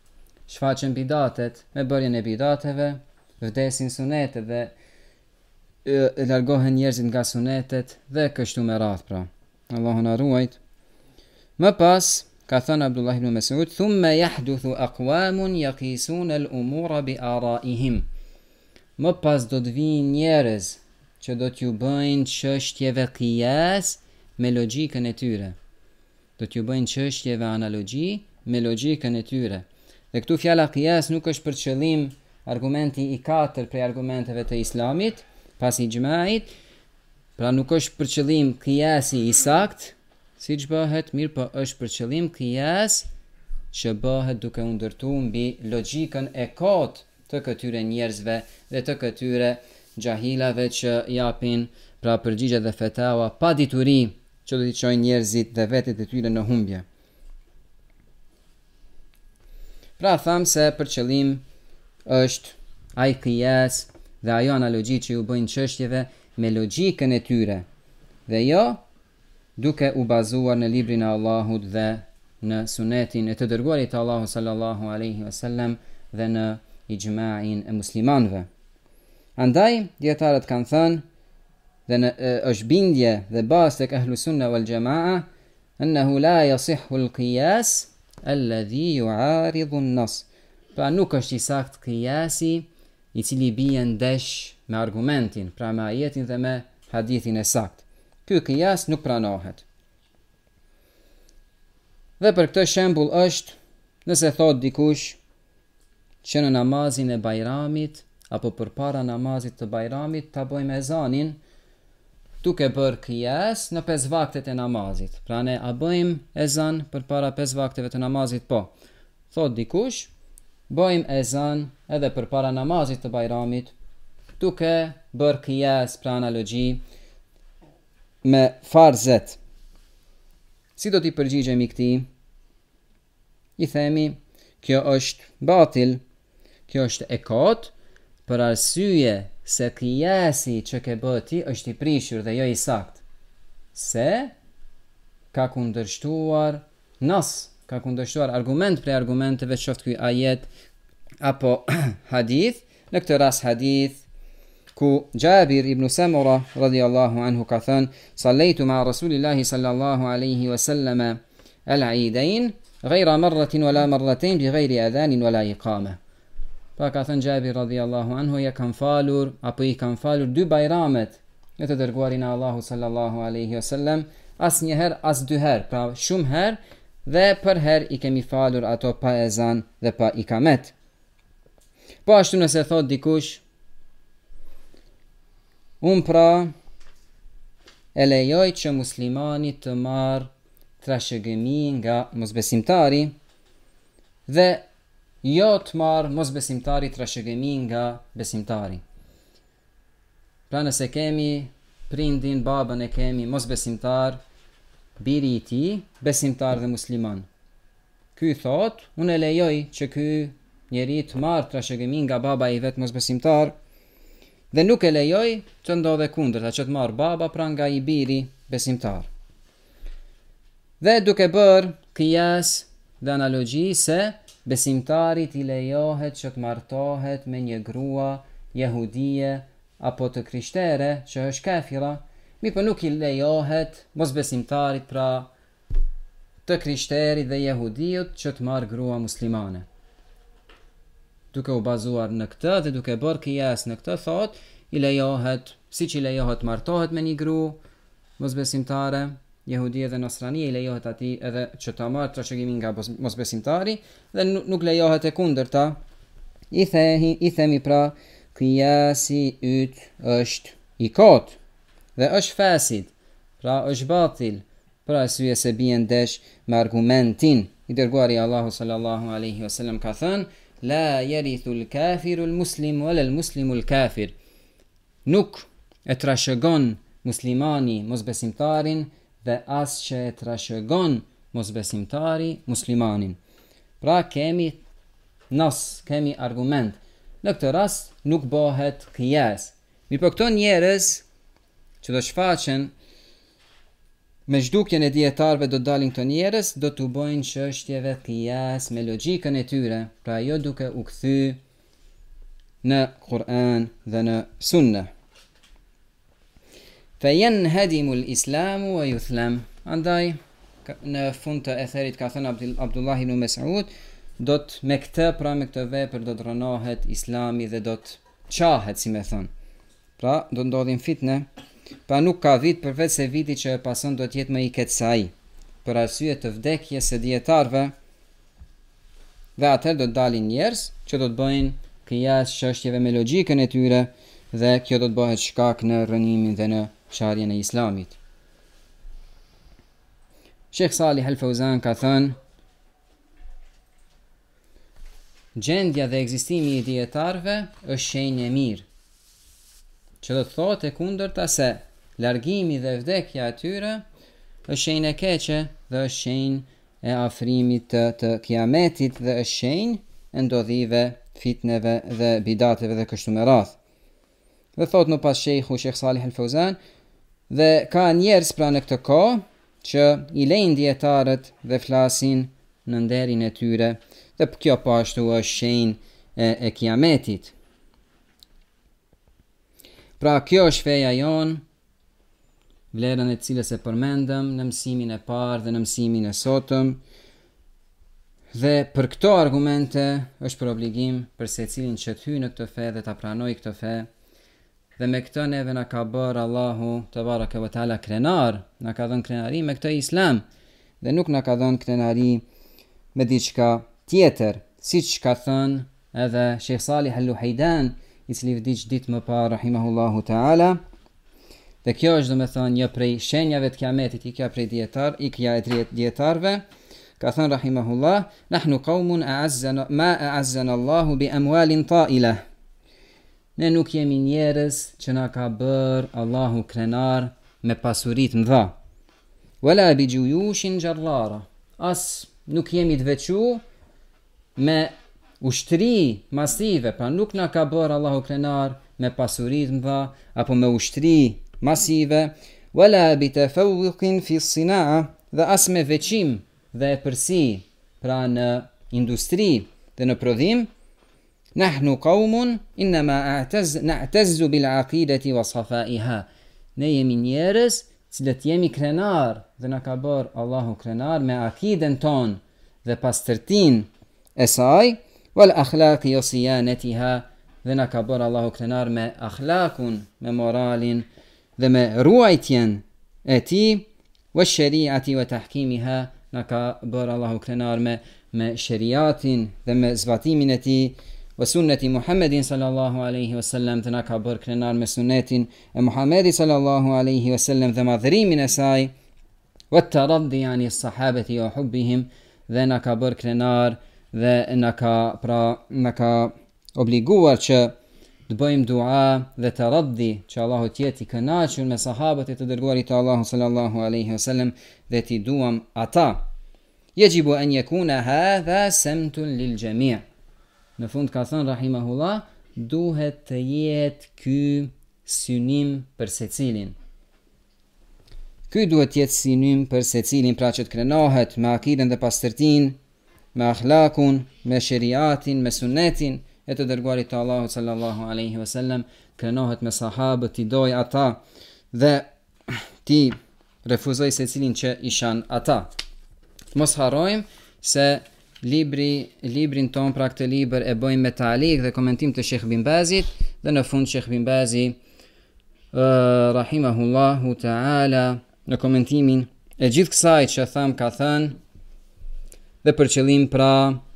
shfaqen bidatet, me bërjen e bidateve, vdesin sunetet dhe largohen njerëzit nga sunetet dhe kështu me radhë pra. Allahu na ruajt. Më pas, ka thënë Abdullah ibn Mas'ud, thumma yahduthu aqwamun yaqisuna al-umura bi araihim. Më pas do të vinë njerëz që do t'ju bëjnë çështjeve qiyas me logjikën e tyre. Do t'ju bëjnë çështjeve analogji me logjikën e tyre. Dhe këtu fjala qiyas nuk është për qëllim argumenti i katër prej argumenteve të Islamit, pas ijma'it, pra nuk është për qëllim qiyasi i sakt, siç bëhet, mirë po është për qëllim qiyas që bëhet duke u ndërtuar mbi logjikën e kotë të këtyre njerëzve dhe të këtyre gjahilave që japin pra përgjigje dhe fetawa pa dituri që do t'i çojnë njerëzit dhe vetet e tyre në humbje. Pra tham se për qëllim është ai qiyas dhe ajo analogji që ju bëjnë çështjeve me logjikën e tyre dhe jo duke u bazuar në librin e Allahut dhe në sunetin e të dërguarit të Allahut sallallahu alaihi wasallam dhe në ijma'in e muslimanëve. Andaj dietarët kanë thënë dhe është bindje dhe bazë tek ahlus sunna wal jamaa annahu la yasihhu al-qiyas alladhi yu'aridu an-nas. Pra nuk është i sakt qiyasi i cili bie ndesh me argumentin, pra me ajetin dhe me hadithin e sakt. Ky qiyas nuk pranohet. Dhe për këtë shembull është nëse thot dikush që në namazin e bajramit apo përpara namazit të bajramit ta bëjmë ezanin duke bërë qiyas në 5 vaktet e namazit. Pra ne a bëjmë ezan përpara 5 vakteve të namazit? Po. Thot dikush, bëjmë ezan edhe përpara namazit të bajramit duke bërë qiyas, pra analogji me farzet. Si do t'i përgjigjemi këtij? I themi, kjo është batil, kjo është e kotë, për arsye se qiyasi që ke bëti është i prishur dhe jo i sakt. Se ka kundërshtuar nas, ka kundërshtuar argument prej argumenteve, qoftë ky ajet apo hadith. Në këtë rast hadith ku Jabir ibn Samura radhiyallahu anhu ka thënë: "Sallaytu ma Rasulillahi sallallahu alaihi wasallam al-eidain ghayra marratin wala marratain bighayri adhan wala iqama." Pa ka thënë Jabir radhiyallahu anhu, ja kam falur apo i kam falur 2 bajramet me të dërguarin e Allahut sallallahu alaihi wasallam, asnjëherë as 2 herë, pra shumë herë, dhe për herë i kemi falur ato pa ezan dhe pa ikamet. Po ashtu nëse thot dikush, unë pra e lejoj që muslimani të marë trashëgimi nga mosbesimtari dhe jo të marë mosbesimtari trashëgimi nga besimtari. Pra nëse kemi prindin, babën e kemi mosbesimtar, biri i tij besimtar dhe musliman. Ky thot, unë e lejoj që ky njeri të marë trashëgimi nga baba i vet mosbesimtar dhe nuk e lejoj të ndodhe kundërta, që të marë baba pra nga i biri besimtar. Dhe duke bërë qiyas dhe analogji se besimtarit i lejohet që të martohet me një grua jehudie apo të krishtere që është kafira, mirë nuk i lejohet mosbesimtarit pra të krishterit dhe jehudiut që të marë grua muslimane. Duke u bazuar në këtë dhe duke bërë qiyas në këtë, thot i lejohet, siç i lejohet martohet me një gru mosbesimtare, jehudie dhe nosranie, i lejohet atij edhe që ta marrë trashëgimin nga mosbesimtari dhe nuk lejohet e kundërta. I themi pra qiyasi yt është i kotë dhe është fasid, pra është batil, për arsye se bien ndesh me argumentin. I dërguari Allahu sallallahu alaihi wasallam ka thënë: "La yarithu al-kafiru al-muslim wala al-muslimu al-kafir." Nuk e trashëgon muslimani mosbesimtarin dhe as që e trashëgon mosbesimtari muslimanin. Pra kemi nas, kemi argument. Në këtë rast nuk bëhet qiyas. Mirë po këto njerëz që do shfaqen me zhdukjen e dietarëve do dalin këto njerëz, do t'u bojnë çështjeve qiyas me logjikën e tyre, pra jo duke u kthy në Kur'an dhe në Sunne. Fayanhadimu al-islamu wa yuthlam. Andaj në fund të etherit ka thënë Abdullah ibn Mas'ud, do të me këtë vepër do të rënohet islami dhe do të qahet, si me thënë. Pra do ndodhin fitne, pra nuk ka vit përveç se viti që e pason do të jetë më i keq se ai, për arsye të vdekjes së dietarëve, dhe atëherë do të dalin njerëz që do të bëjnë qiyas çështjeve me logjikën e tyre dhe kjo do të bëhet shkak në rënimin dhe në sharjen e islamit. Sheikh Salih Al-Fawzan ka thënë, gjendja dhe ekzistimi i dietarëve është shenjë e mirë, që do të thotë e kundërta se largimi dhe vdekja e tyre është shenjë e keqe dhe është shenjë e afrimit të kiametit dhe është shenjë e ndodhive, fitneve dhe bidateve dhe kështu me radhë. Dhe thotë më pas Sheikh Salih Al-Fawzan, dhe ka njerëz pra në këtë kohë që i lejnë dietarët dhe flasin në nderin e tyre, dhe kjo po ashtu është shenjë e kiametit. Pra kjo është feja jonë, vlerën e cilës e përmendëm në mësimin e parë dhe në mësimin e sotëm, dhe për këto argumente është për obligim për secilin që të hyjë në këtë fe dhe ta pranojë këtë fe, dhe me këtë neve na ka bërë Allahu te baraka ve taala krenar, na ka dhënë krenari me këtë islam, dhe nuk na ka dhënë krenari me diçka tjetër, siç ka thënë edhe Sheikh Salih Al-Luhaidan, i cili vdiq ditë më parë rahimahullahu taala. Dhe kjo është domethënë një prej shenjave të kiametit, ikja e dietarëve. Ka thënë rahimahullah, nahnu qaumun a'azzana Allahu bi amwalin ta'ila. Ne nuk jemi njerëz që na ka bërë Allahu krenar me pasuritë mëdha. Wala bi juyushin jarrara. As nuk jemi të veçu me ushtri masive, pra nuk na ka bërë Allahu krenar me pasuritë mëdha apo me ushtri masive, wala bi tafawuqin fi as-sina'a, dhe as me veçim dhe përsi, pra në industri dhe në prodhim. Nahnu qaumun inma na'tazzu bil aqidati wa safaiha. Ne jemi njerëz cilët jemi krenar dhe na ka bërë Allahu krenar me akiden ton dhe pastërtin e saj, wal akhlaqi wa siyanatiha, dhe na ka bërë Allahu krenar me akhlakun, me moralin dhe me ruajtjen e tij, wa shari'ati wa tahkimiha, na ka bërë Allahu krenar me shariatin dhe me zbatimin e tij, wa sunneti Muhammedin sallallahu alaihi wasallam, dhe na ka bërë krenar me sunnetin e Muhammedit sallallahu alaihi wasallam dhe madhërimin e saj, wa taraddi yani as-sahabati wa hubbihim, dhe na ka bërë krenar dhe na ka obliguar që të bëjmë dua dhe të raddi që Allahu t'jeti kënaqur me sahabët e të dërguarit të Allahu sallallahu alaihi wasallam dhe t'i duam ata. Yajibu an yakuna hadha samtun lil jami'. Në fund ka thënë rahimahullah, duhet të jetë ky synim për secilin. Ky duhet të jetë synim për secilin, pra që të krenohet me akiden dhe pastërtin, me akhlakun, me shariatin, me sunnetin e të dërguarit të Allahu sallallahu alaihi wasallam, krenohet me sahabët, t'i doj ata dhe t'i refuzoj secilin që ishan ata. Mos harrojmë se librin ton, pra këtë libër e bëjmë me ta'liq dhe komentim të Sheikh Bin Bazit, dhe në fund Sheikh Bin Bazi rahimahullahu ta'ala në komentimin e gjithë kësaj që tham ka thënë, dhe për qëllim pra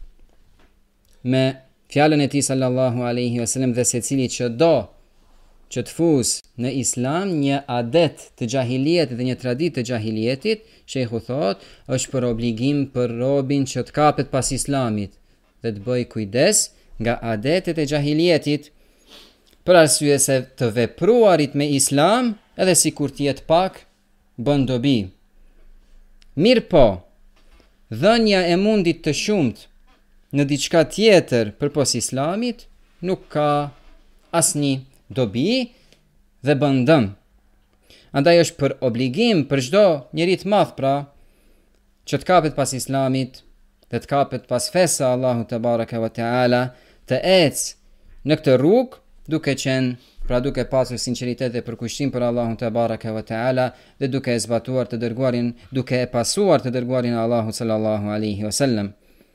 me fjalën e tij sallallahu alaihi wasallam, dhe secili që do që të fus në islam një adet të jahiliyetit dhe një traditë të jahiliyetit, sheikhu thot, është për obligim për robin që të kapet pas islamit dhe të bëj kujdes nga adetet e jahiliyetit, për arsye se të vepruarit me islam, edhe sikur të jetë pak, bën dobi. Mirë po, dhënia e mundit të shumt në diçka tjetër përpos islamit nuk ka asnjë dobi dhe bën dëm. Andaj është për obligim për çdo njeri të madh pra që të kapet pas Islamit dhe të kapet pas fesë së Allahut te baraka ve teala të ecë në këtë rrugë duke pasur sinqeritet dhe përkushtim për Allahun te baraka ve teala dhe duke e zbatuar të dërguarin, duke e pasuar të dërguarin e Allahut sallallahu alaihi wasallam.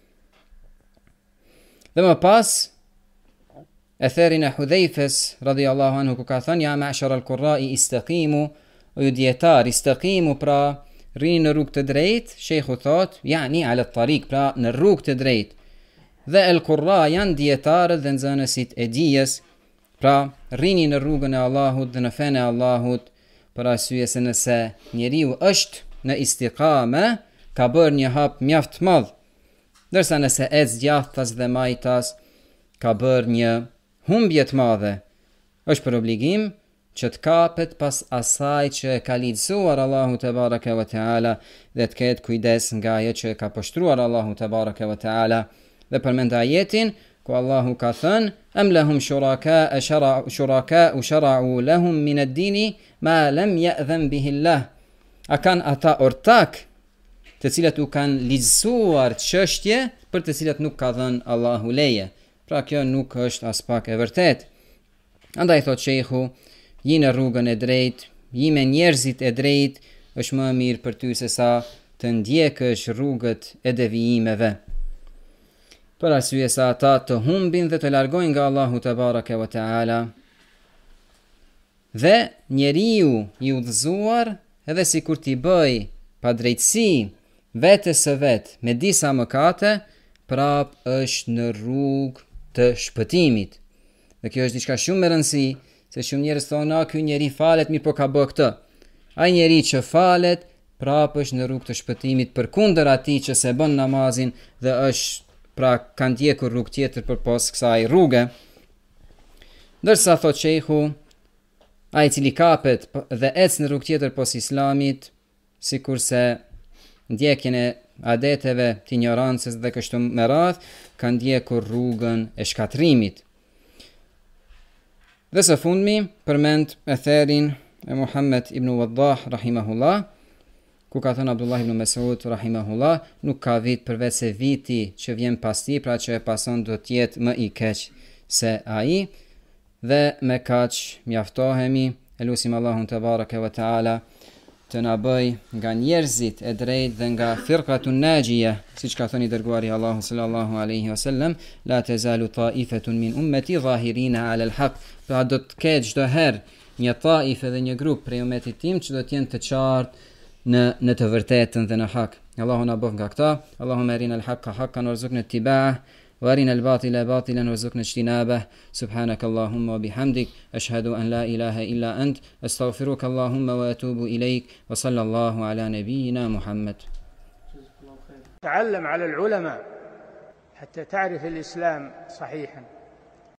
Dhe më pas e therin e Hudhejfes radhiyallahu anhu ku ka thënë ja ma'shar al-qurra'i istaqimu, o ju dietar istaqimu pra rini në rrugë të drejtë, shejhu thot yani ala tariq pra në rrugë të drejtë. Dhe el-qurra janë dietarët dhe nxënësit e dijes, pra rini në rrugën e Allahut dhe në fenë e Allahut, për arsye se nëse njeriu është në istiqame, ka bërë një hap mjaft madh, ndërsa nëse ecë djathtas dhe majtas, ka bërë një humbje të madhe. Është për obligim që të kapet pas asaj që e ka lidhësuar Allahu te baraka ve teala dhe të ketë kujdes nga ajo që e ka poshtruar Allahu te baraka ve teala. Dhe përmend ajetin ku Allahu ka thënë am lahum shuraka shara'u lahum min ad-din ma lam ya'zan bihi Allah. A kanë ata ortak të cilët u kanë lidhësuar çështje për të cilat nuk ka dhënë Allahu leje. Pra kjo nuk është as pak e vërtet. Andaj thot shejhu, ji në rrugën e drejtë, ji me njerëzit e drejtë, është më mirë për ty se sa të ndjekësh rrugët e devijimeve. Për arsye se ata të humbin dhe të largojnë nga Allahu te baraka ve teala. Dhe njeriu i udhëzuar, edhe sikur t'i bëj pa drejtësi vetes së vet me disa mëkate, prap është në rrugë të shpëtimit. Dhe kjo është diçka shumë e rëndësishme, se shumë njerëz thonë, ky njeri falet, mirë po ka bë këtë. Ai njeri që falet, prap është në rrugë të shpëtimit përkundër atij që se bën namazin dhe është pra kanë ndjekur rrugë tjetër përpos kësaj rruge. Ndërsa thot shejhu, ai i cili kapet dhe ecë në rrugë tjetër pos Islamit, sikurse ndjekjen e adeteve të ignorancës dhe kështu me radhë, kanë ndjekur rrugën e shkatrimit. Dhe së fundmi përmend e therin e Muhammed ibn Waddah rahimahullah, ku ka thënë Abdullah ibn Mesud rahimahullah, nuk ka vit përveç se viti që vjen pas tij, pra që e pason do të jetë më i keq se ai. Dhe me kaq mjaftohemi, elusim Allahun te baraka ve teala të na bëj nga njerëzit e drejtë dhe nga firqatun najia, siç ka thënë i dërguari Allahu sallallahu alaihi wasallam, la tazalu ta'ifatun min ummati zahirina ala al-haq. Pra do të ketë çdo herë një taife dhe një grup prej ummetit tim që do të jenë të qartë në të vërtetën dhe në hak. Allahu na bëf nga këta. Allahumma arina al-haqqa haqqan warzuqna ittiba'ah wa arina al-batila batilan warzuqna ijtinabah. Subhanaka Allahumma wa bihamdik ashhadu an la ilaha illa ant astaghfiruka Allahumma wa atubu ilayk wa sallallahu ala nabiyyina Muhammad. تعلم على العلماء حتى تعرف الإسلام صحيحا.